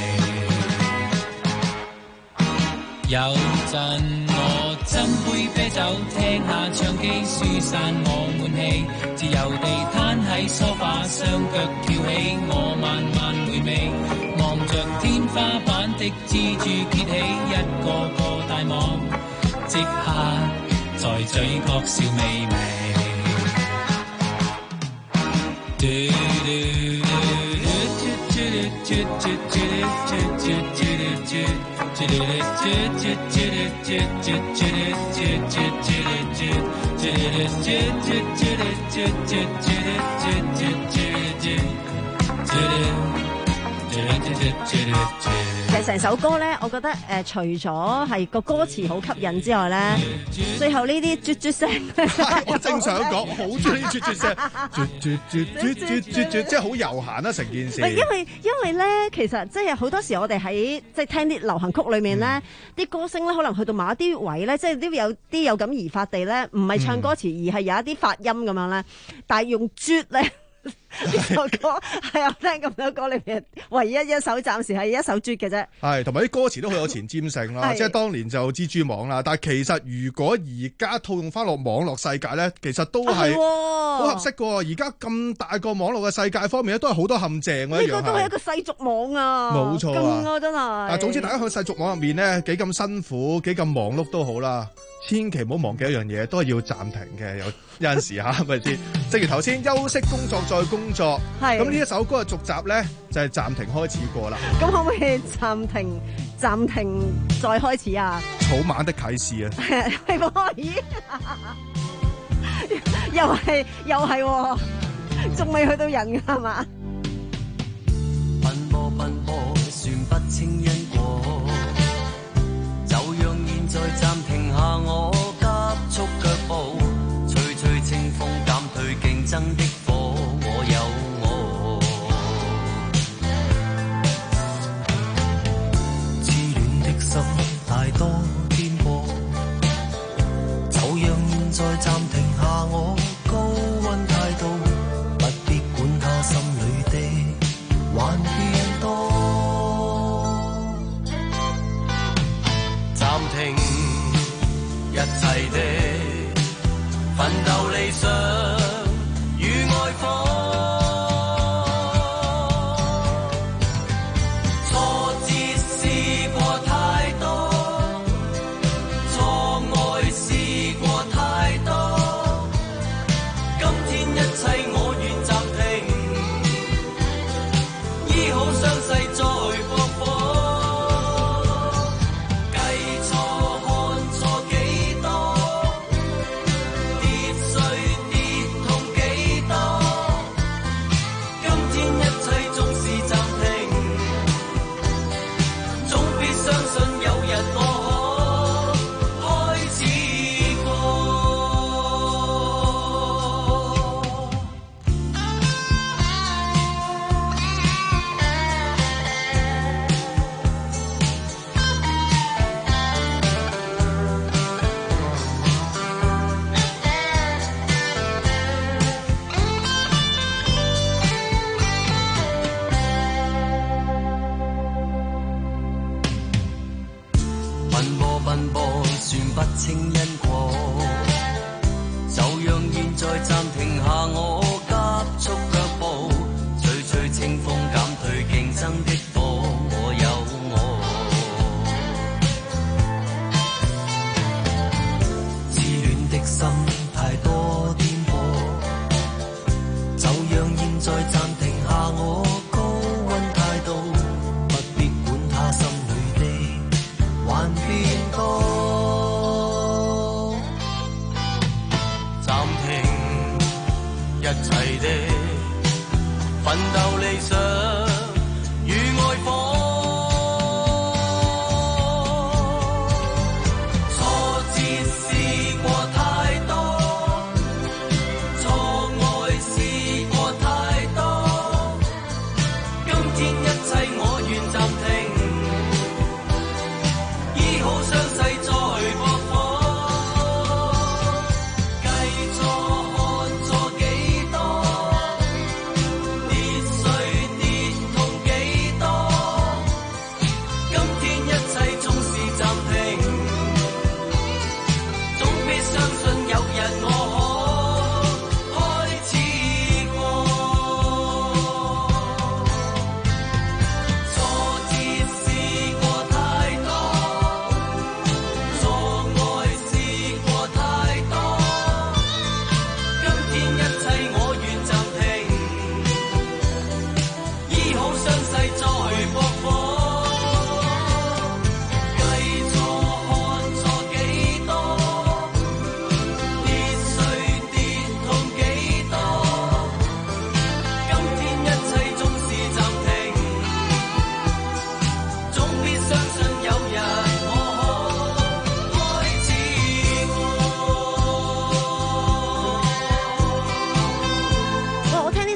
奇。有陣我斟杯啤酒，聽下唱機，疏散我悶氣，自由地攤喺梳化，雙腳翹起，我慢慢回味，望着天花板的蜘蛛結起一個個大網，即刻在嘴角笑微微。 其實成首歌咧，我覺得誒、呃，除咗係個歌詞好吸引之外咧，最後呢啲啜啜聲， 我正想講，好中意啜啜聲，啜啜啜啜啜啜啜，即係好悠閒啦成件事。 因為因為咧，其實即係好多時我哋喺即係聽啲流行曲裏面咧，啲、嗯、歌星咧可能去到某一啲位咧，即係啲有啲有感而發地咧，唔係唱歌詞、嗯、而係有一啲發音咁樣咧，但係用啜咧。呢首歌係我聽咁多歌裏面唯一一首暫時係一首啜嘅啫，係同埋啲歌詞都好有前瞻性啦，即係當年就蜘蛛網啦，但係其實如果而家套用翻落網絡世界咧，其實都係好合適嘅。而家咁大個網絡嘅世界方面咧，都係好多陷阱。呢個都係一個世俗網啊，冇錯啊，真係。啊，總之大家喺世俗網入面咧，幾咁辛苦，幾咁忙碌都好啦。千祈唔好忘記一樣嘢，都係要暫停嘅。有有陣時嚇，係咪先？正如頭先休息工作再工作，咁呢一首歌嘅續集咧，就係、是、暫停開始過啦。咁可唔可以暫停暫停再開始啊？草蜢的啟示啊，係唔可以？又係又係，仲未去到人㗎係嘛？ 奔波奔波，算不清因果。就讓現在暫停下我急速腳步，吹吹清風減退競爭的火，我有我。痴戀的心太多顛簸，就讓現在暫停下我高溫態度，不必管他心裏的幻變多。暫停一切的奮鬥理想與愛火，挫折試過太多，錯愛試過太多，今天一切我願暫停，醫好傷勢再搏火。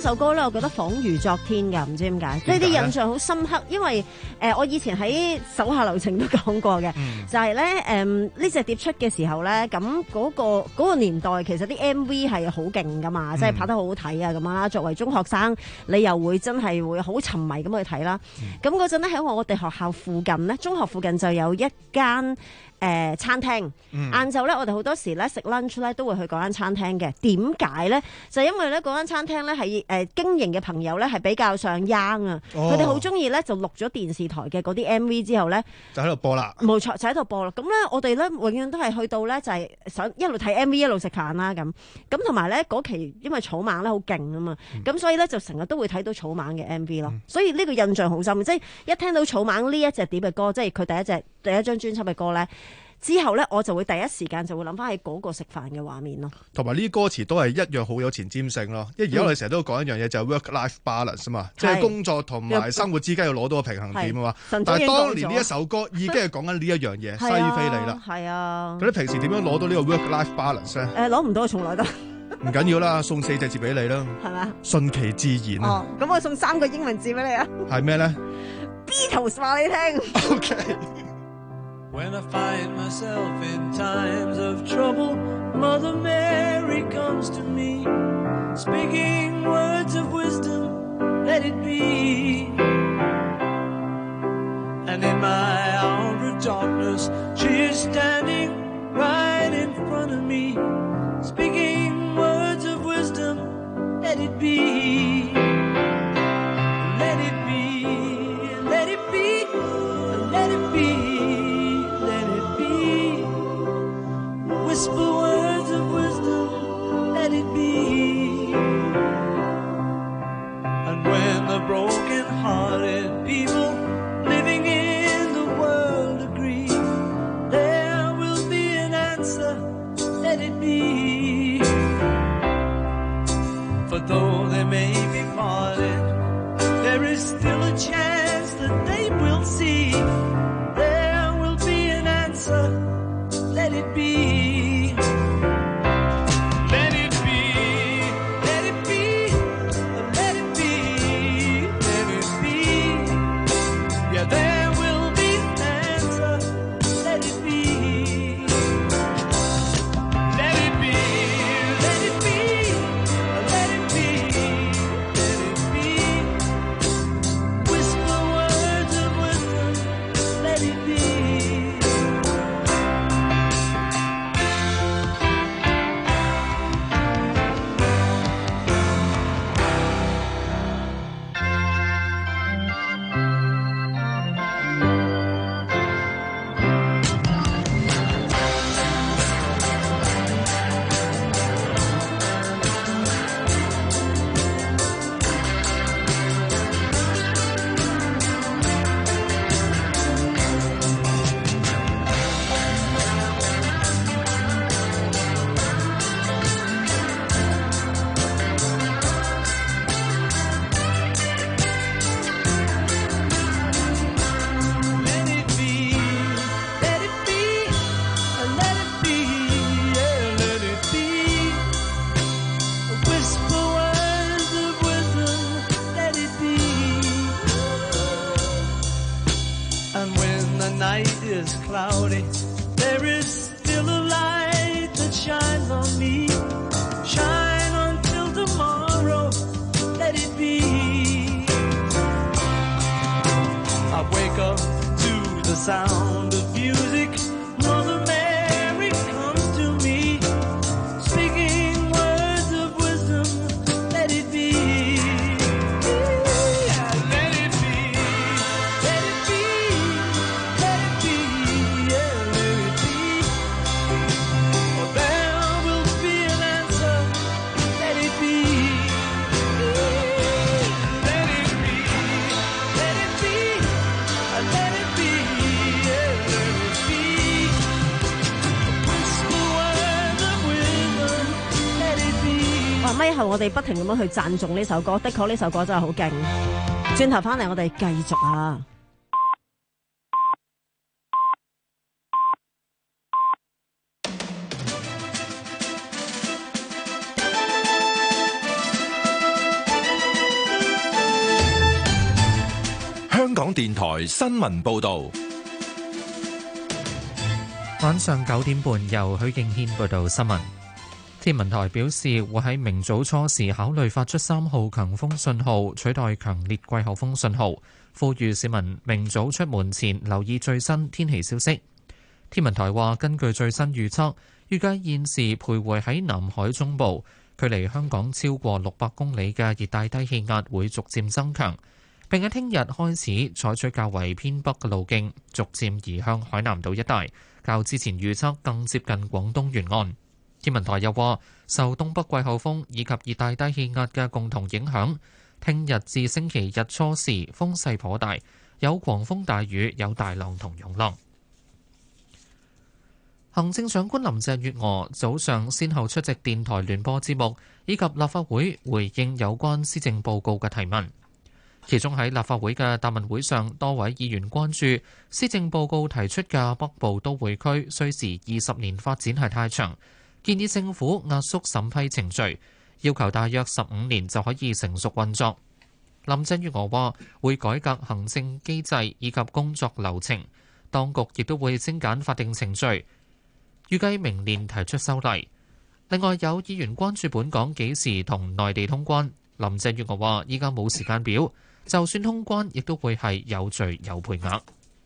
首歌咧，我覺得仿如昨天㗎，唔知點解，即係啲印象好深刻。因為誒、呃，我以前喺手下留情都講過嘅，嗯、就係咧誒呢隻碟出嘅時候咧，咁嗰、嗰個嗰、嗰個年代其實啲 M V 係好勁㗎嘛，嗯、即係拍得好好睇啊咁樣啦。作為中學生，你又會真係會好沉迷咁去睇啦。咁嗰陣咧喺我哋學校附近咧，中學附近就有一間。誒、呃、餐廳，晏晝咧，我哋好多時咧食 lunch 咧都會去嗰間餐廳嘅。點解咧？就因為咧嗰間餐廳咧係誒經營嘅朋友咧係比較上 young 啊，佢哋好中意咧就錄咗電視台嘅嗰啲 M V 之後咧， 就喺度播啦。冇錯，就喺度播啦。咁咧我哋咧永遠都係去到咧就係、是、想一路睇 M V 一路食飯啦咁。咁同埋咧嗰期因為草蜢咧好勁啊嘛，咁、嗯、所以咧就成日都會睇到草蜢嘅 M V 咯。嗯、所以呢個印象好深，即係一聽到草蜢呢一隻碟嘅歌，即係佢第一隻第一張專輯嘅歌咧。之後咧，我就會第一時間就會諗翻起嗰個食飯嘅畫面咯。 同埋呢啲歌詞都係一樣好有前瞻性咯。因為而家我哋成日都講一樣嘢，就係 work-life balance 啊嘛，即係工作同埋生活之間要攞到個平衡點啊嘛。但係當年呢一首歌已經係講緊呢一樣嘢，犀飛利啦。係啊。咁你平時點樣攞到呢個 work-life balance 咧？誒，攞唔到，從來都唔緊要啦，送四隻字俾你啦。係咪？順其自然。哦，咁我送三個英文字俾你啊。係咩咧 ？Beatles 話你聽。 OK。 When I find myself in times of trouble, Mother Mary comes to me, speaking words of wisdom, let it be. And in my hour of darkness, she is standing right in front of me, speaking words of wisdom, let it be. Let it be, let it be, let it be.Whisper words of wisdom, let it be. And when the broken-hearted people living in the world agree, there will be an answer, let it be. For though they may be parted, there is still a chance that they will see. There will be an answer, let it be.咪後我哋不停咁樣去讚頌呢首歌，的確呢首歌真係好勁。轉頭翻嚟，我哋繼續啊！ 港電台新聞報道。 晚上九點半，由許敬軒報道新聞。天文台表示會喺明早初時考慮發出三號強風信號，取代強烈季候風信號，呼籲市民明早出門前留意最新天氣消息。天文台話，根據最新預測，預計現時徘徊喺南海中部，距離香港超過六百公里嘅熱帶低氣壓會逐漸增強，並喺聽日開始採取較為偏北嘅路徑，逐漸移向海南島一帶，較之前預測更接近廣東沿岸。天文台又話，受東北季候風以及熱帶低氣壓嘅共同影響，聽日至星期日初時風勢頗大，有狂風大雨，有大浪同湧浪。行政長官林鄭月娥早上先後出席電台聯播節目，以及立法會回應有關施政報告嘅提問。其中喺立法會嘅答問會上，多位議員關注施政報告提出嘅北部都會區需時二十年發展係太長，建議政府壓縮審批程序，要求大約十五年就可以成熟運作。林鄭月娥話會改革行政機制以及工作流程，當局亦都會精簡法定程序，預計明年提出修例。另外有議員關注本港幾時同內地通關，林鄭月娥話依家冇時間表，就算通關亦都會係有序有配額。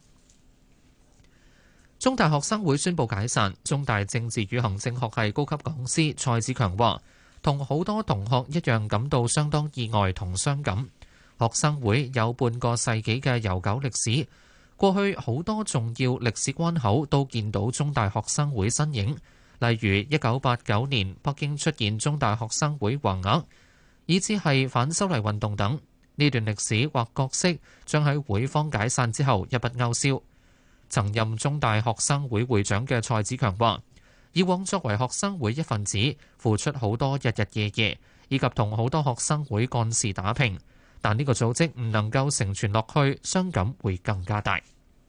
中大學生會宣布解散，中大政治與行政學系高級講師蔡子強話，同好多同學一樣感到相當意外同傷感。學生會有半個世紀嘅悠久歷史，過去好多重要歷史關口都見到中大學生會身影，例如一九八九年北京出現中大學生會橫額，以至係反修例運動等。呢段歷史或角色將喺會方解散之後一筆勾銷。曾任中大學生會會長嘅蔡子強話，以往作為學生會一份子，付出好多日日夜夜，以及同好多學生會幹事打拼，但呢個組織唔能夠承傳落去，傷感會更加大。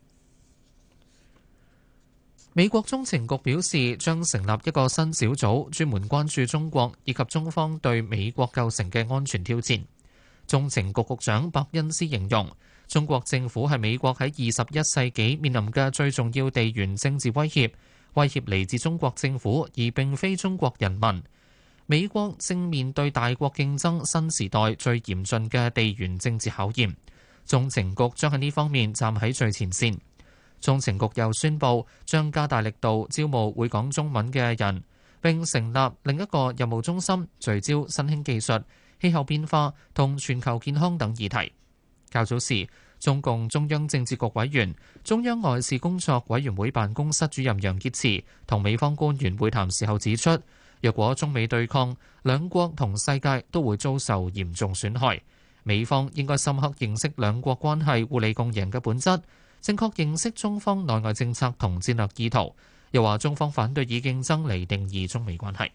美國中情局表示，將成立一個新小組，專門關注中國以及中方對美國構成嘅安全挑戰。中情局局長伯恩斯形容，中國政府係美國喺二十一世紀面臨嘅最重要地緣政治威脅，威脅嚟自中國政府，而並非中國人民。美國正面對大國競爭新時代最嚴峻嘅地緣政治考驗，中情局將喺呢方面站喺最前線。中情局又宣布將加大力度招募會講中文嘅人，並成立另一個任務中心，聚焦新興技術、氣候變化同全球健康等議題。較早時，中共中央政治局委員、中央外事工作委員會辦公室主任楊潔篪同美方官員會談時候指出，若果中美對抗，兩國同世界都會遭受嚴重損害。美方應該深刻認識兩國關係互利共贏嘅本質，正確認識中方內外政策同戰略意圖。又話中方反對以競爭嚟定義中美關係。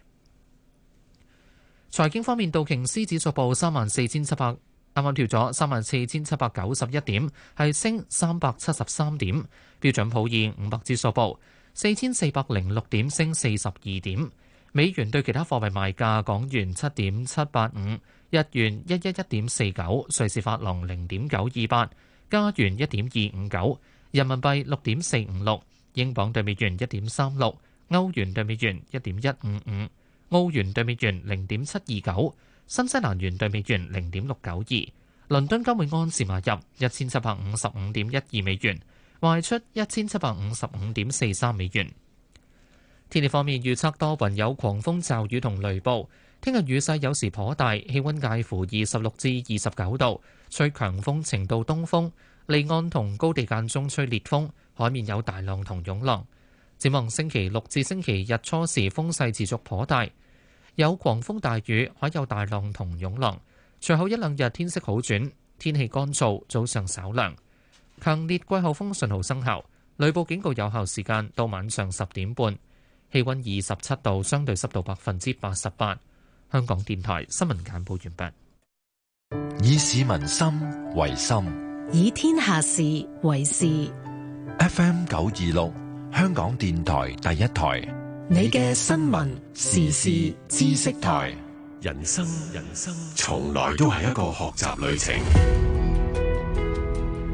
財經方面，道瓊斯指數報三萬四千七百，啱啱跳咗三萬四千七百九十一點，係升三百七十三點。標準普爾五百指數報四千四百零六點，升四十二點。美元對其他貨幣賣價：港元七點七八五，日元一一一點四九，瑞士法郎零點九二八，加元一點二五九，人民幣六點四五六，英鎊對美元一點三六，歐元對美元一點一五五。澳元對美元零點七二九，新西蘭元對美元零點六九二，倫敦金每安士買入一千七百五十五點一二美元，賣出一千七百五十五點四三美元。天氣方面，預測多雲有狂風驟雨同雷暴，聽日雨勢有時頗大，氣溫介乎二十六至二十九度，吹強風程度東風，離岸同高地間中吹烈風，海面有大浪同湧浪。展望星期六至星期日初時風勢持續頗大，有狂風大雨，海有大浪同湧浪。隨後一兩日天色好轉，天氣乾燥，早上稍涼。強烈季候風信號生效，雷暴警告有效時間到晚上十點半。氣溫二十七度，相對濕度百分之八十八。香港電台新聞簡報完畢。以市民心為心， 以天下事為事。 F M 九二六。香港電台第一台， 你嘅新聞時事知識台。 人生人生從來都係一個學習旅程。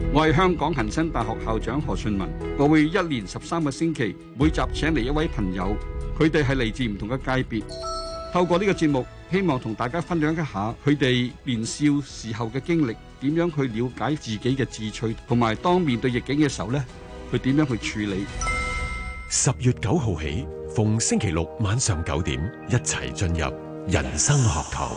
我係香港恒生大學校長何順文，我會一連十三個星期，每集請嚟一位朋友，佢哋係嚟自唔同嘅界別，透過呢個節目，希望同大家分享一下佢哋年少時候嘅經歷，點樣去了解自己嘅志趣，同埋當面對逆境嘅時候呢，佢點樣去處理。 十月九號起，逢星期六晚上九點，一齊進入人生學堂。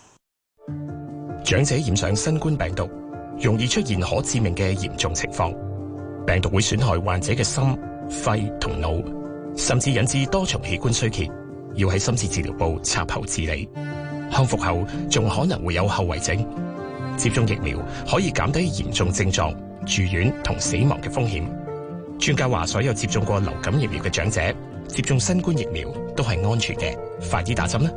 長者染上新冠病毒，容易出現可致命嘅嚴重情況，病毒會損害患者嘅心、肺同腦，甚至引致多重器官衰竭，要喺深切治療部插喉治理。康復後仲可能會有後遺症。接種疫苗可以減低嚴重症狀、住院同死亡嘅風險。專家話，所有接種過流感疫苗嘅長者接種新冠疫苗都係安全嘅，快啲打針啦！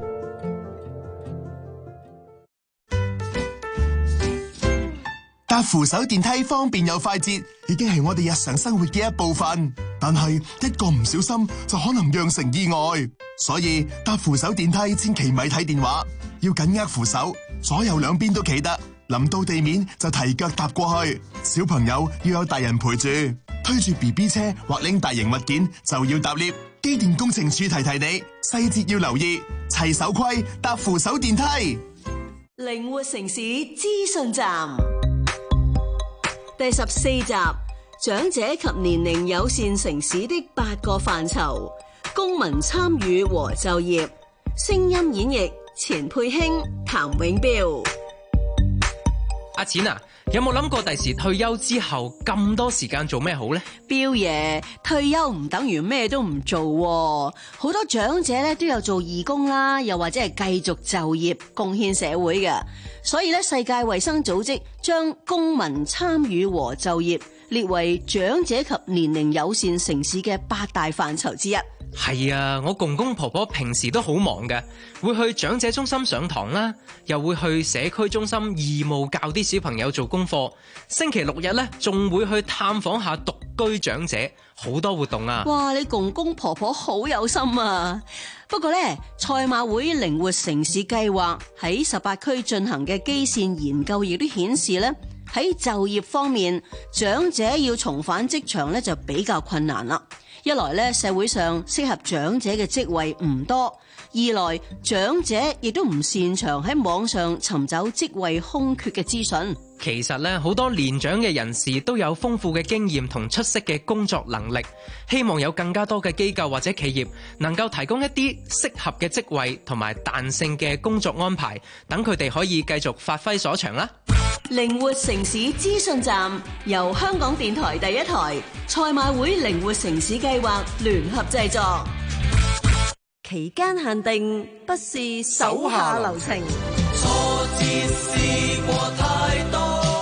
搭扶手電梯方便又快捷，已經係我哋日常生活嘅一部分。但係一個唔小心就可能釀成意外，所以搭扶手電梯千祈咪睇電話，要緊握扶手，左右兩邊都企得。臨到地面就提腳踏過去。小朋友要有大人陪住，推住 B B 車或拎大型物件就要搭 lift。機電工程署提提你，細節要留意，齊守規搭扶手電梯。 靈活城市資訊站第十四集，長者及年齡友善城市的八個範疇，公民參與和就業。聲音演繹錢佩興、譚永標。 阿錢啊，有冇諗過第時退休之後咁多時間做咩好呢？ 標爺，退休唔等於咩都唔做喎，好多長者咧都有做義工啦，又或者係繼續就業貢獻社會嘅。所以咧，世界衛生組織將公民參與和就業列為長者及年齡友善城市嘅八大範疇之一。 係啊，我公公婆婆平時都好忙嘅，會去長者中心上堂啦，又會去社區中心義務教啲小朋友做功課。星期六日咧，仲會去探訪下獨居長者，好多活動啊！ 哇，你公公婆婆好有心啊！不過咧，賽馬會靈活城市計劃喺十八區進行嘅基線研究亦都顯示咧，喺就業方面，長者要重返職場咧就比較困難啦。一來咧，社會上適合長者嘅職位唔多；二來，長者亦都唔擅長喺網上尋找職位空缺嘅資訊。 其實咧，好多年長嘅人士都有豐富嘅經驗同出色嘅工作能力，希望有更加多嘅機構或者企業能夠提供一啲適合嘅職位同埋彈性嘅工作安排，等佢哋可以繼續發揮所長啦。 靈活城市資訊站由香港電台第一台、賽馬會靈活城市計劃聯合製作，期間限定，不是手下留情。 挫折試過太多，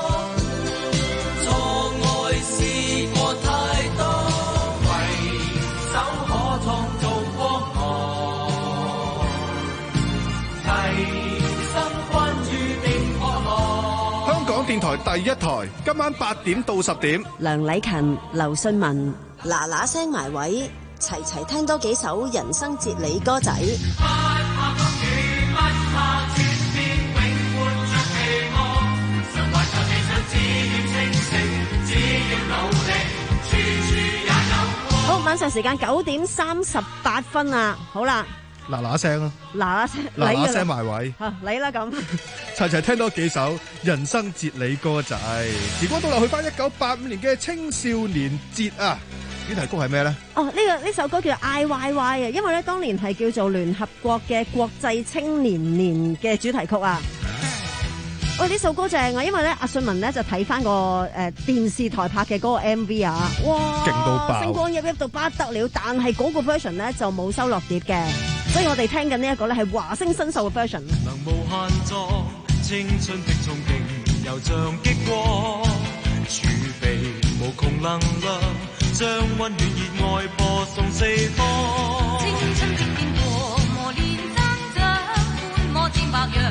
錯愛試過太多，攜手可創造光芒，齊心關注定渴望。 香港電台第一台，今晚八點到十點， 梁禮勤、劉信文， 嗱嗱聲埋位，齊齊聽多幾首人生哲理歌仔。 好，晚上時間九點三十八分啊！好啦， 嗱嗱聲啦， 嗱嗱聲， 嗱嗱聲埋位， 吓嚟啦咁， 齊齊聽多幾首人生哲理歌仔。時光倒流去翻一九八五年嘅青少年節啊！主題曲係咩咧？哦，呢、這個呢首歌叫 I Y Y 啊，因為咧當年係叫做聯合國嘅國際青年年嘅主題曲啊。喂，呢首歌正啊，因為咧阿信文咧就睇翻個誒、呃、電視台拍嘅嗰個 M V 啊，哇，勁到爆，星光熠熠到不得了，但係嗰個 version 咧就冇收落碟嘅，所以我哋聽緊呢一個咧係華星新秀嘅 version。 能無限作青春的憧憬，又像激光，儲備無窮能量，將溫暖熱愛播送四方。青春的變過，磨練增長，觀摩戰白楊。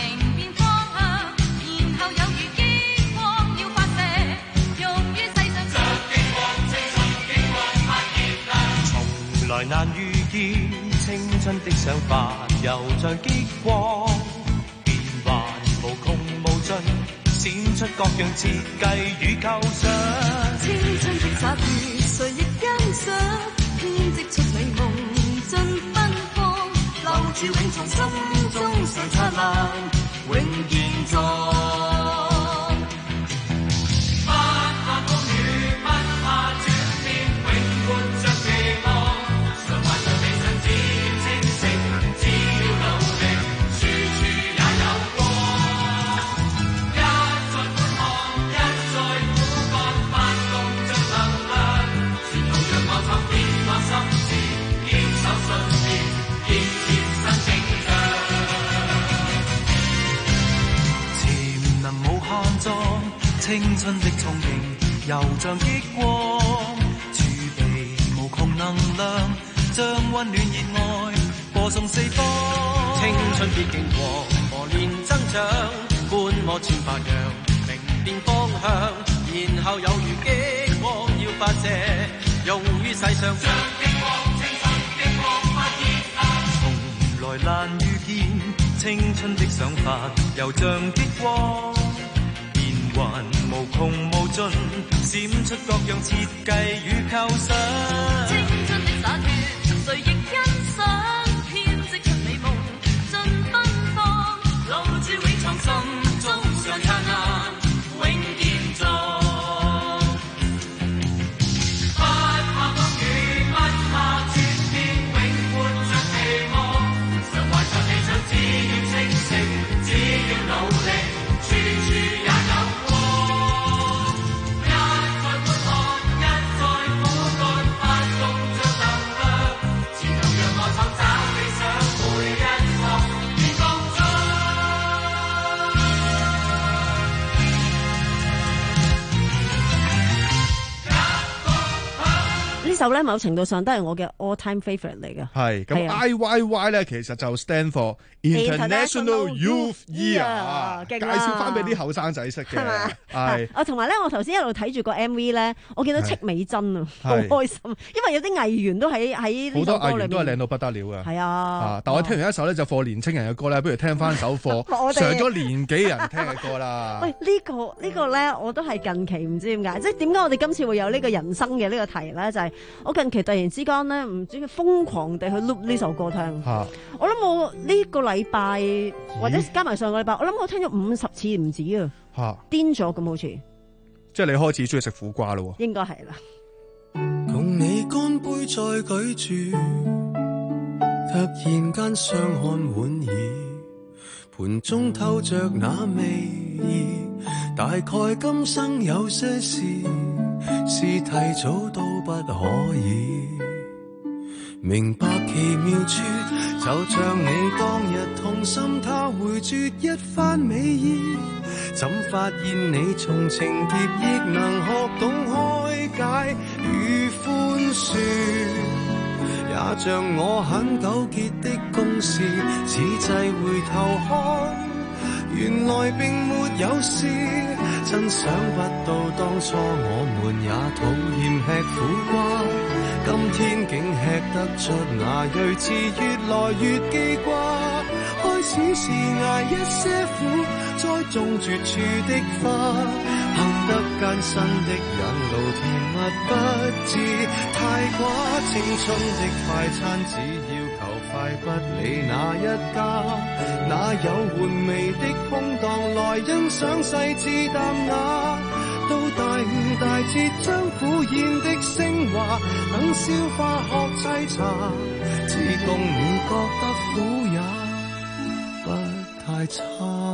來難遇見青春的想法，又像激光，變幻無窮無盡， 閃出各樣設計與構想。 青春的灑脫，誰亦欣賞，編織出美夢盡奔放，留住永藏心中常燦爛，永健壯。青春的憧憬，又像激光，儲備無窮能量，將溫暖熱愛播送四方。青春必經過磨練增長，觀摩千百樣，明辨方向，然後有如激光要發射，用於世上。像激光，青春激光發熱辣，從來難遇見青春的想法，又像激光。還無窮無盡，閃出各樣設計與構想。青春的灑脫，誰亦欣賞，編織出美夢盡奔放，留住永藏心中常燦爛，永健壯。不怕風雨，不怕轉變，永活着期望，常懷着理想，只要清醒，只要努力，處處也有。 呢首咧某程度上都係我嘅 all time favourite 嚟嘅。 係咁 I Y Y 咧，其實就 stand for International Youth Year， 介紹翻俾啲後生仔識嘅。係啊，同埋咧，我頭先一路睇住個 M V 咧，我見到戚美珍啊，好開心，因為有啲藝員都喺喺呢首歌裏面， 好多藝員都係靚到不得了嘅。 係啊， 但我聽完一首咧就課年青人嘅歌咧，不如聽翻首課上咗年紀人聽嘅歌啦。 喂，呢個呢個咧，我都係近期唔知點解，即係點解我哋今次會有呢個人生嘅呢個題咧，就係我近期突然之間咧，唔知佢瘋狂地去 loop 呢首歌聽。 啊、 我諗我呢個禮拜或者加埋上個禮拜，我諗我聽咗五十次唔止啊！嚇，癲咗咁好似。 即係你開始中意食苦瓜咯喎？ 應該係啦。 共你乾杯再舉住，突然間相看莞爾，盤中透着那味意，大概今生有些事是提早都不可以明白奇妙處，就像你當日痛心他回絕一番美意，怎發現你從情劫亦能學懂開解與寬恕，也像我很糾結的公事，此際回頭看原來並沒有事，真想不到當初我們也討厭吃苦瓜，今天竟吃得出那睿智，越來越記掛。開始是捱一些苦，栽種絕處的花，行得艱辛的引路，甜蜜不知太寡。青春的快餐只要求快，不理哪一家，哪有玩味的空檔來欣賞細緻淡雅。到大悟大徹將苦宴的升華，能消化學沏茶，只供你覺得苦也不太差。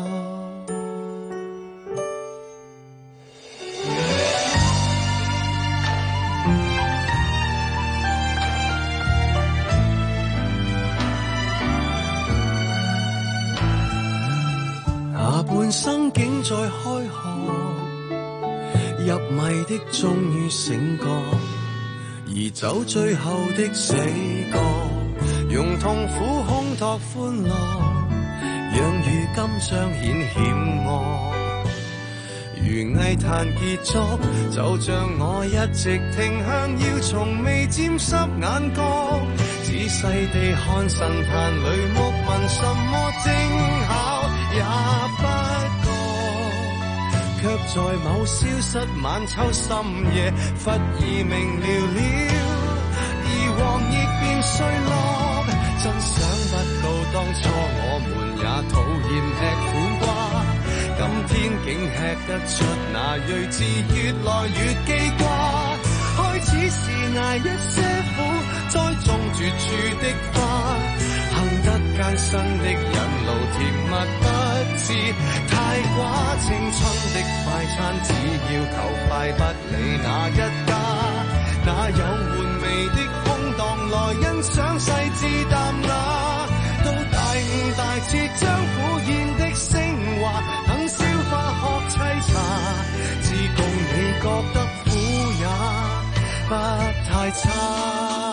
下半生竟在開學，入迷的終於醒覺，移走最後的死角，用痛苦烘托歡樂，讓如今彰顯險惡。如藝壇傑作，就像我一直停向，要從未沾濕眼角，仔細地看神壇裏木紋什麼精巧也不覺， 卻在某消失晚秋深夜，忽而明了了，而黃葉變碎落。真想不到當初我們也討厭吃苦瓜，今天竟吃得出那睿智，越來越記掛。開始是捱一些苦，栽種絕處的花，行得艱辛的引路，甜蜜不知太寡。青春的快餐只要求快，不理哪一家，哪有玩味的空檔來欣賞細緻淡雅。到大悟大徹將苦宴的升華，等消化學沏茶，自共你覺得苦也不太差。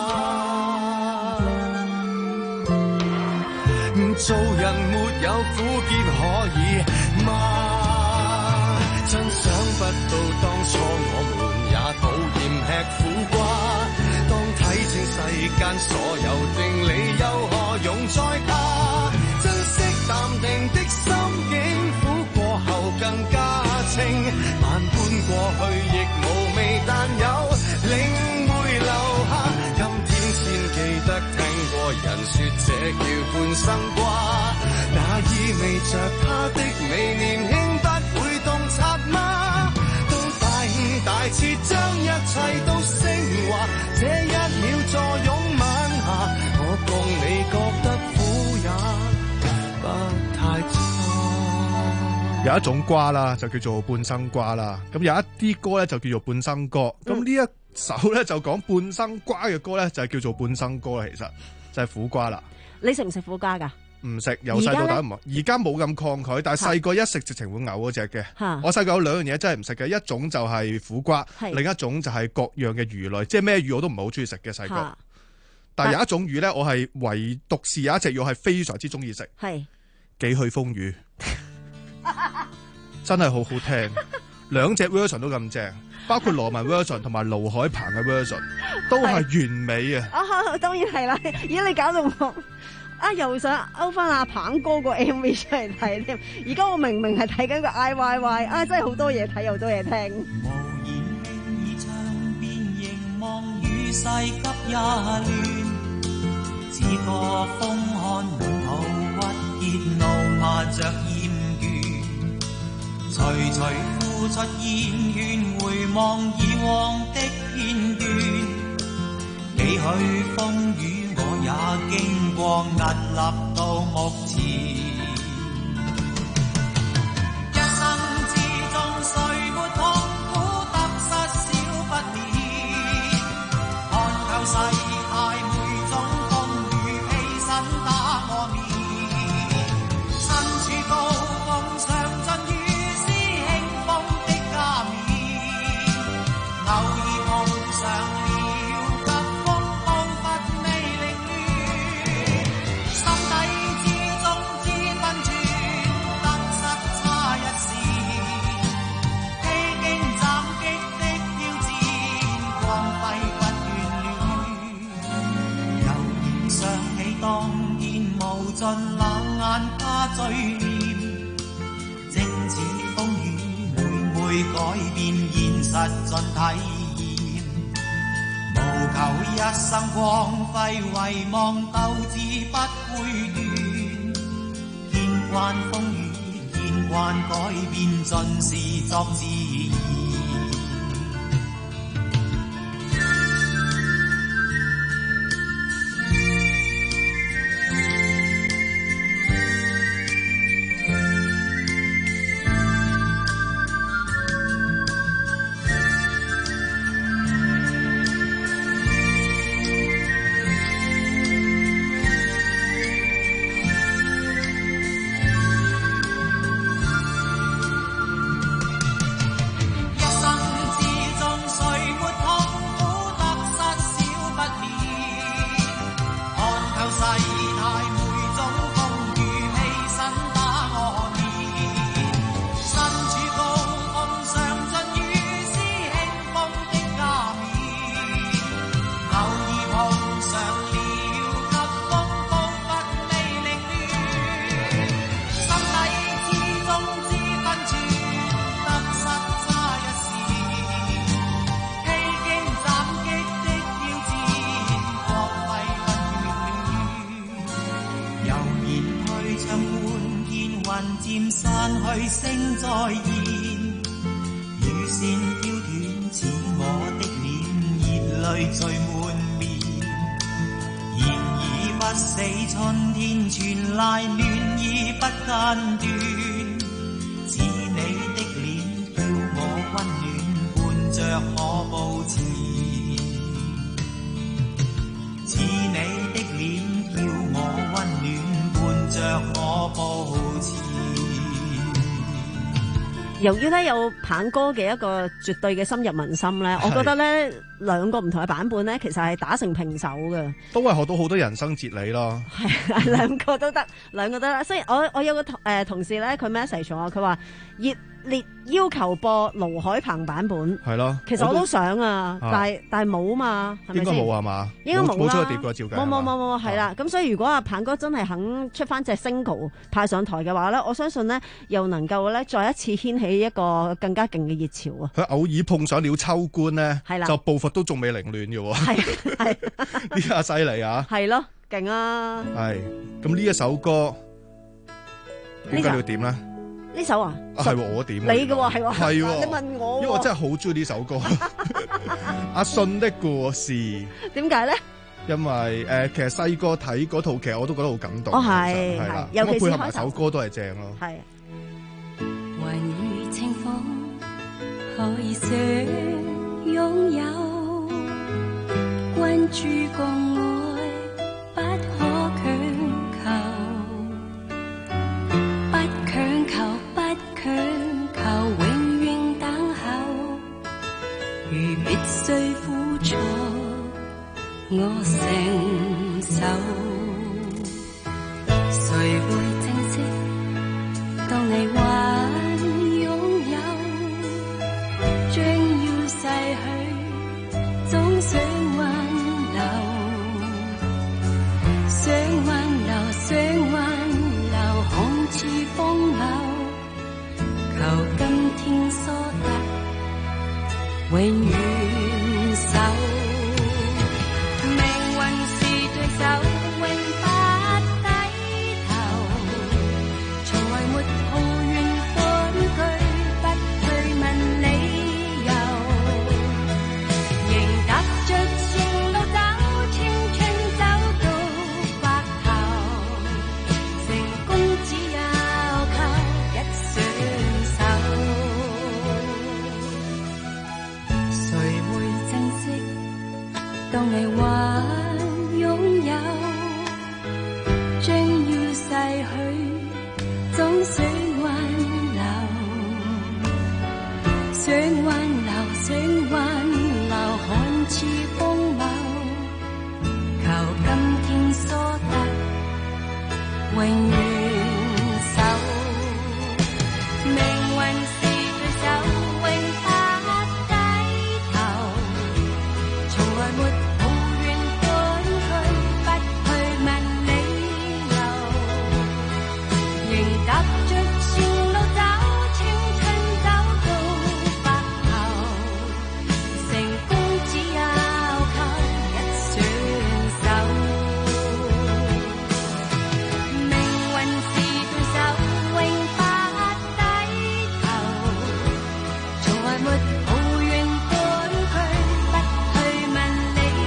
做人沒有苦澀可以嗎？真想不到當初我們也討厭吃苦瓜。當睇清世間所有定理，又何用再怕？珍惜淡定的心境，苦過後更加清。萬般過去亦無味，但有領會留下。今天先記得聽過人說這叫半生瓜，那意味着他的美年輕不會洞察嗎？到大悟大徹將一切都升華，這一秒坐擁晚霞，我共你覺得苦也不太差。 有一種瓜啦，就叫做半生瓜啦。咁有一啲歌咧就叫做半生歌。咁呢、嗯、一首咧就講半生瓜嘅歌咧，就係叫做半生歌啦。其實就係苦瓜啦。 你食唔食苦瓜㗎？唔食，由細到大唔。而家冇咁抗拒，但係細個一食直情會嘔嗰隻嘅。我細個有兩樣嘢真係唔食嘅，一種就係苦瓜，另一種就係各樣嘅魚類，即係咩魚我都唔係好中意食嘅細個。但係有一種魚咧，我係唯獨是有一隻魚係非常之中意食，係幾去風魚。真係好好聽，兩隻 version 都咁正，包括羅文 version 同埋盧海鵬嘅 version 都係完美啊！ 啊，當然係啦，咦，你搞到我啊，又想勾翻阿鵬哥個 M V 出嚟睇添。而家我明明係睇緊個 I Y Y 啊，真係好多嘢睇，又好多嘢聽。 無言輕倚窗邊凝望與世急也亂，只覺風寒門徒鬱結怒罵着厭倦。徐徐呼出煙圈，回望以往的片段，幾許風雨我也經過，屹立到目前。一生之中誰沒痛苦，得失少不免，看透世態每種風雨，披身打我面，身處高峰上進於偶爾碰上了急風，彷彿未凌亂，心底之中千分轉，得失差一線，披荊斬棘的挑戰，光輝不眷戀。悠然想起當天無盡冷眼加醉臉，正似風雨每每改變現實盡體驗，無求一生光輝，遺忘鬥志不會斷。見慣風雨，見慣改變，盡是作自然。 淚聲再現，雨線飄斷似我的臉，熱淚聚滿面。然而不死春天傳來暖意不間斷，似你的臉叫我溫暖，伴着我步前。似你的臉叫我溫暖，伴着我步前。 由於咧有棒哥嘅一個絕對嘅深入民心咧，我覺得咧兩個唔同嘅版本咧，其實係打成平手嘅， 都係學到好多人生哲理咯。 係兩個都得，兩個都得。所以我我有個同誒、呃、同事咧，佢 message 我，佢話熱烈要求播盧海鵬版本。 係咯， 其實我都想啊， 啊但係但係冇嘛，係咪應該先？ 冇係嘛？ 應該冇啦， 冇出過碟個照計。 冇冇冇冇，係啦。咁所以如果阿鵬哥真係肯出翻隻 single 派上台嘅話咧，我相信咧又能夠咧再一次掀起一個更加勁嘅熱潮啊！ 佢偶爾碰上了秋官咧， 係啦就步伐都仲未凌亂嘅喎。 係係呢下犀利啊！ 係咯，勁啊！ 係咁呢一首歌點解你要點咧？ 呢首啊， 啊係喎我點你嘅喎係喎， 係喎， 你問我喎， 因為我真係好中意呢首歌。阿信的故事點解咧？ 因為誒、呃，其實細個睇嗰套劇我都覺得好感動。 哦係其實係啦， 尤其是咁配合埋首歌都係正咯。 係。 還如情況可以想擁有，關注共愛不可強求，不強求不強求，永遠等候。如必須付出，我承受。誰會珍惜？當你還擁有，將要逝去，總想挽留，想挽留，想挽留，看似風流，求今天所得，永遠守。命運是對手，永不低頭，從來沒抱怨恐懼，不去問理由，仍踏着前路走，青春走到白頭，成功只有靠一雙手。誰會珍惜？當你還擁有，將要逝去，總想挽留，想挽留，想挽留，看似風流，求今天所得，永遠守。命運是對手，永不低頭，從來沒抱怨恐懼，不去問理由，仍踏着前路走，青春走到白頭，成功只有靠一雙手。命運是對手，永不低頭，從來沒抱怨恐懼，不去問理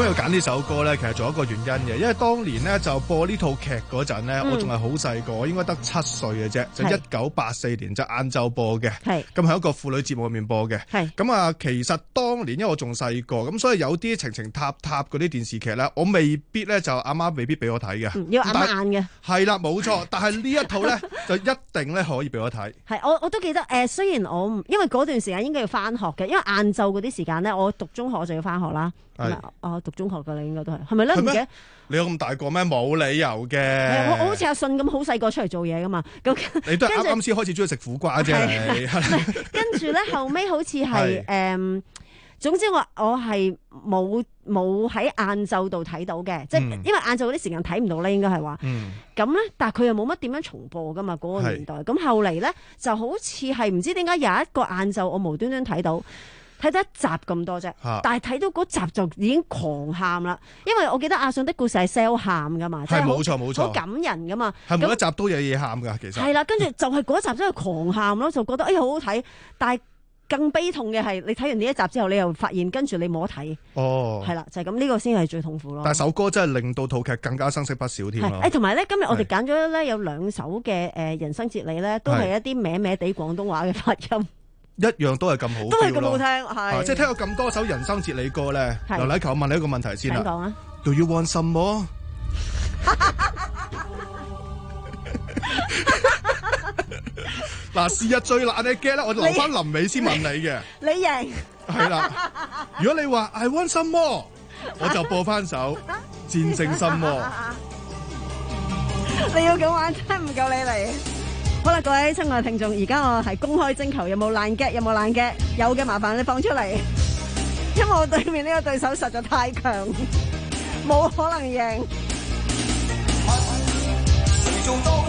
解要揀呢首歌咧？其實仲有一個原因嘅，因為當年咧就播呢套劇嗰陣咧， 嗯我仲係好細個，我應該得七歲嘅啫，就係一九八四年就晏晝播嘅。 係咁喺一個婦女節目入面播嘅。 係咁啊，其實當年因為我仲細個，咁所以有啲情情塔塔嗰啲電視劇咧，我未必咧就阿媽未必俾我睇嘅。 嗯要但眼眼嘅。 係啦，冇錯。但係呢一套咧就一定咧可以俾我睇。 係，我我都記得誒、呃，雖然我唔因為嗰段時間應該要翻學嘅，因為晏晝嗰啲時間咧，我讀中學我就要翻學啦。 係係咪我讀中學㗎啦，應該都係，係咪咧？唔係咩記得。 你有咁大個咩？冇理由嘅。 係啊，我我好似阿信咁好細個出嚟做嘢噶嘛，咁你都係啱跟住啱先開始中意食苦瓜啫。你跟住咧後尾好似係係誒，總之我我係冇冇喺晏晝度睇到嘅，即係、 嗯因為晏晝嗰啲時間睇唔到咧，應該係話。 嗯。 咁咧，但係佢又冇乜點樣重播噶嘛，嗰、個年代。咁後嚟咧就好似係唔知點解有一個晏晝我無端端睇到。睇得一集咁多啫， 啊但係睇到嗰集就已經狂喊啦，因為我記得阿信的故事係 sell 喊噶嘛，即係係好冇錯冇錯好感人噶嘛， 係每一咁集都有嘢喊㗎，其實。 係啦，跟住就係嗰集真係狂喊咯，就覺得哎呀好好睇，但係更悲痛嘅係你睇完呢一集之後，你又發現跟住你冇得睇， 哦。 係啦，就係咁，呢個先係最痛苦咯。 但係首歌真係令到套劇更加生色不少添咯。 係誒，同埋咧，今日我哋係揀咗咧有兩首嘅誒人生哲理咧，都係一啲歪歪地廣東話嘅發音。 一樣都係咁好， 都係咁好聽係啊即係聽過咁多首人生哲理歌咧。 係劉禮球，我問你一個問題先啦。 請講啊 Do you want some more？嗱，是日最難嘅 get 咧，我留翻臨尾先問你嘅。 你贏係啦，如果你話 I want some more，我就播翻首戰勝心魔。 你要咁玩真係唔夠你嚟。好啦，各位親愛嘅聽眾，而家我係公開徵求有冇爛 get，有冇爛 get，有嘅麻煩你放出嚟，因為我對面呢個對手實在太強，冇可能贏。 誰做到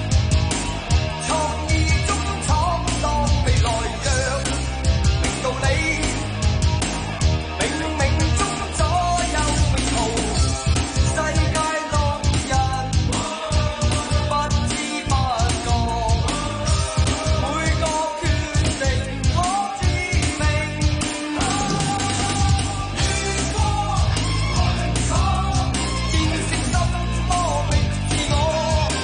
創意中闖蕩未來讓明道理，冥冥中左右命途，世界樂人不知不覺，每個決定可致命。如果寒窗戰勝心魔力自我。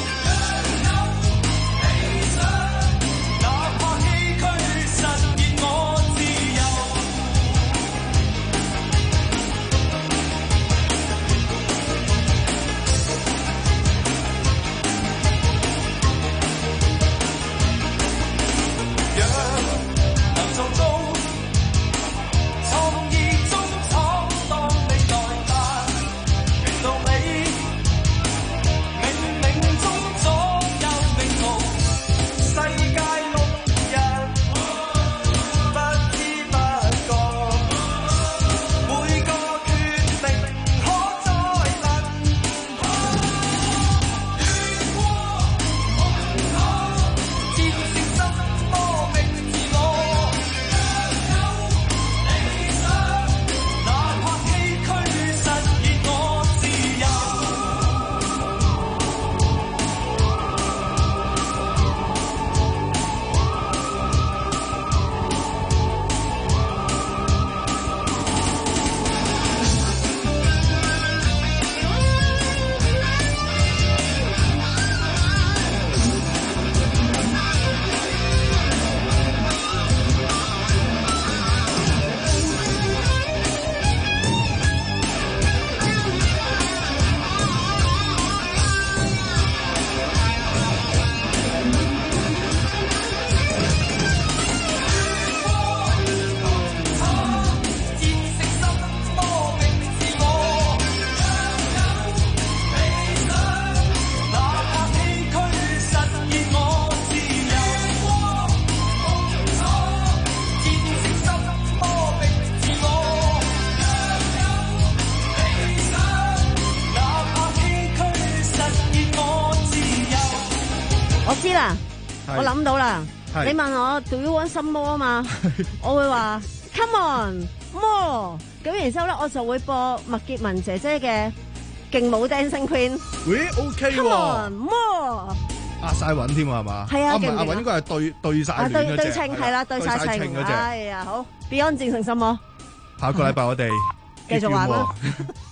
我知啦， 係我諗到啦。 係你問我 Do you want some more 啊嘛？我會話 Come on more。咁然之後咧，我就會播麥潔文姐姐嘅勁舞 Dancing Queen。 喂 OK 喎 Come on more。 壓晒韻添啊，係嘛？ 係啊勁唔勁啊唔係壓韻應該係對對晒啊亂嗰隻對對稱係啦，對晒稱。 稱嗰隻。 哎呀，好 Beyond 戰勝心魔。 下個禮拜我哋繼續玩啦。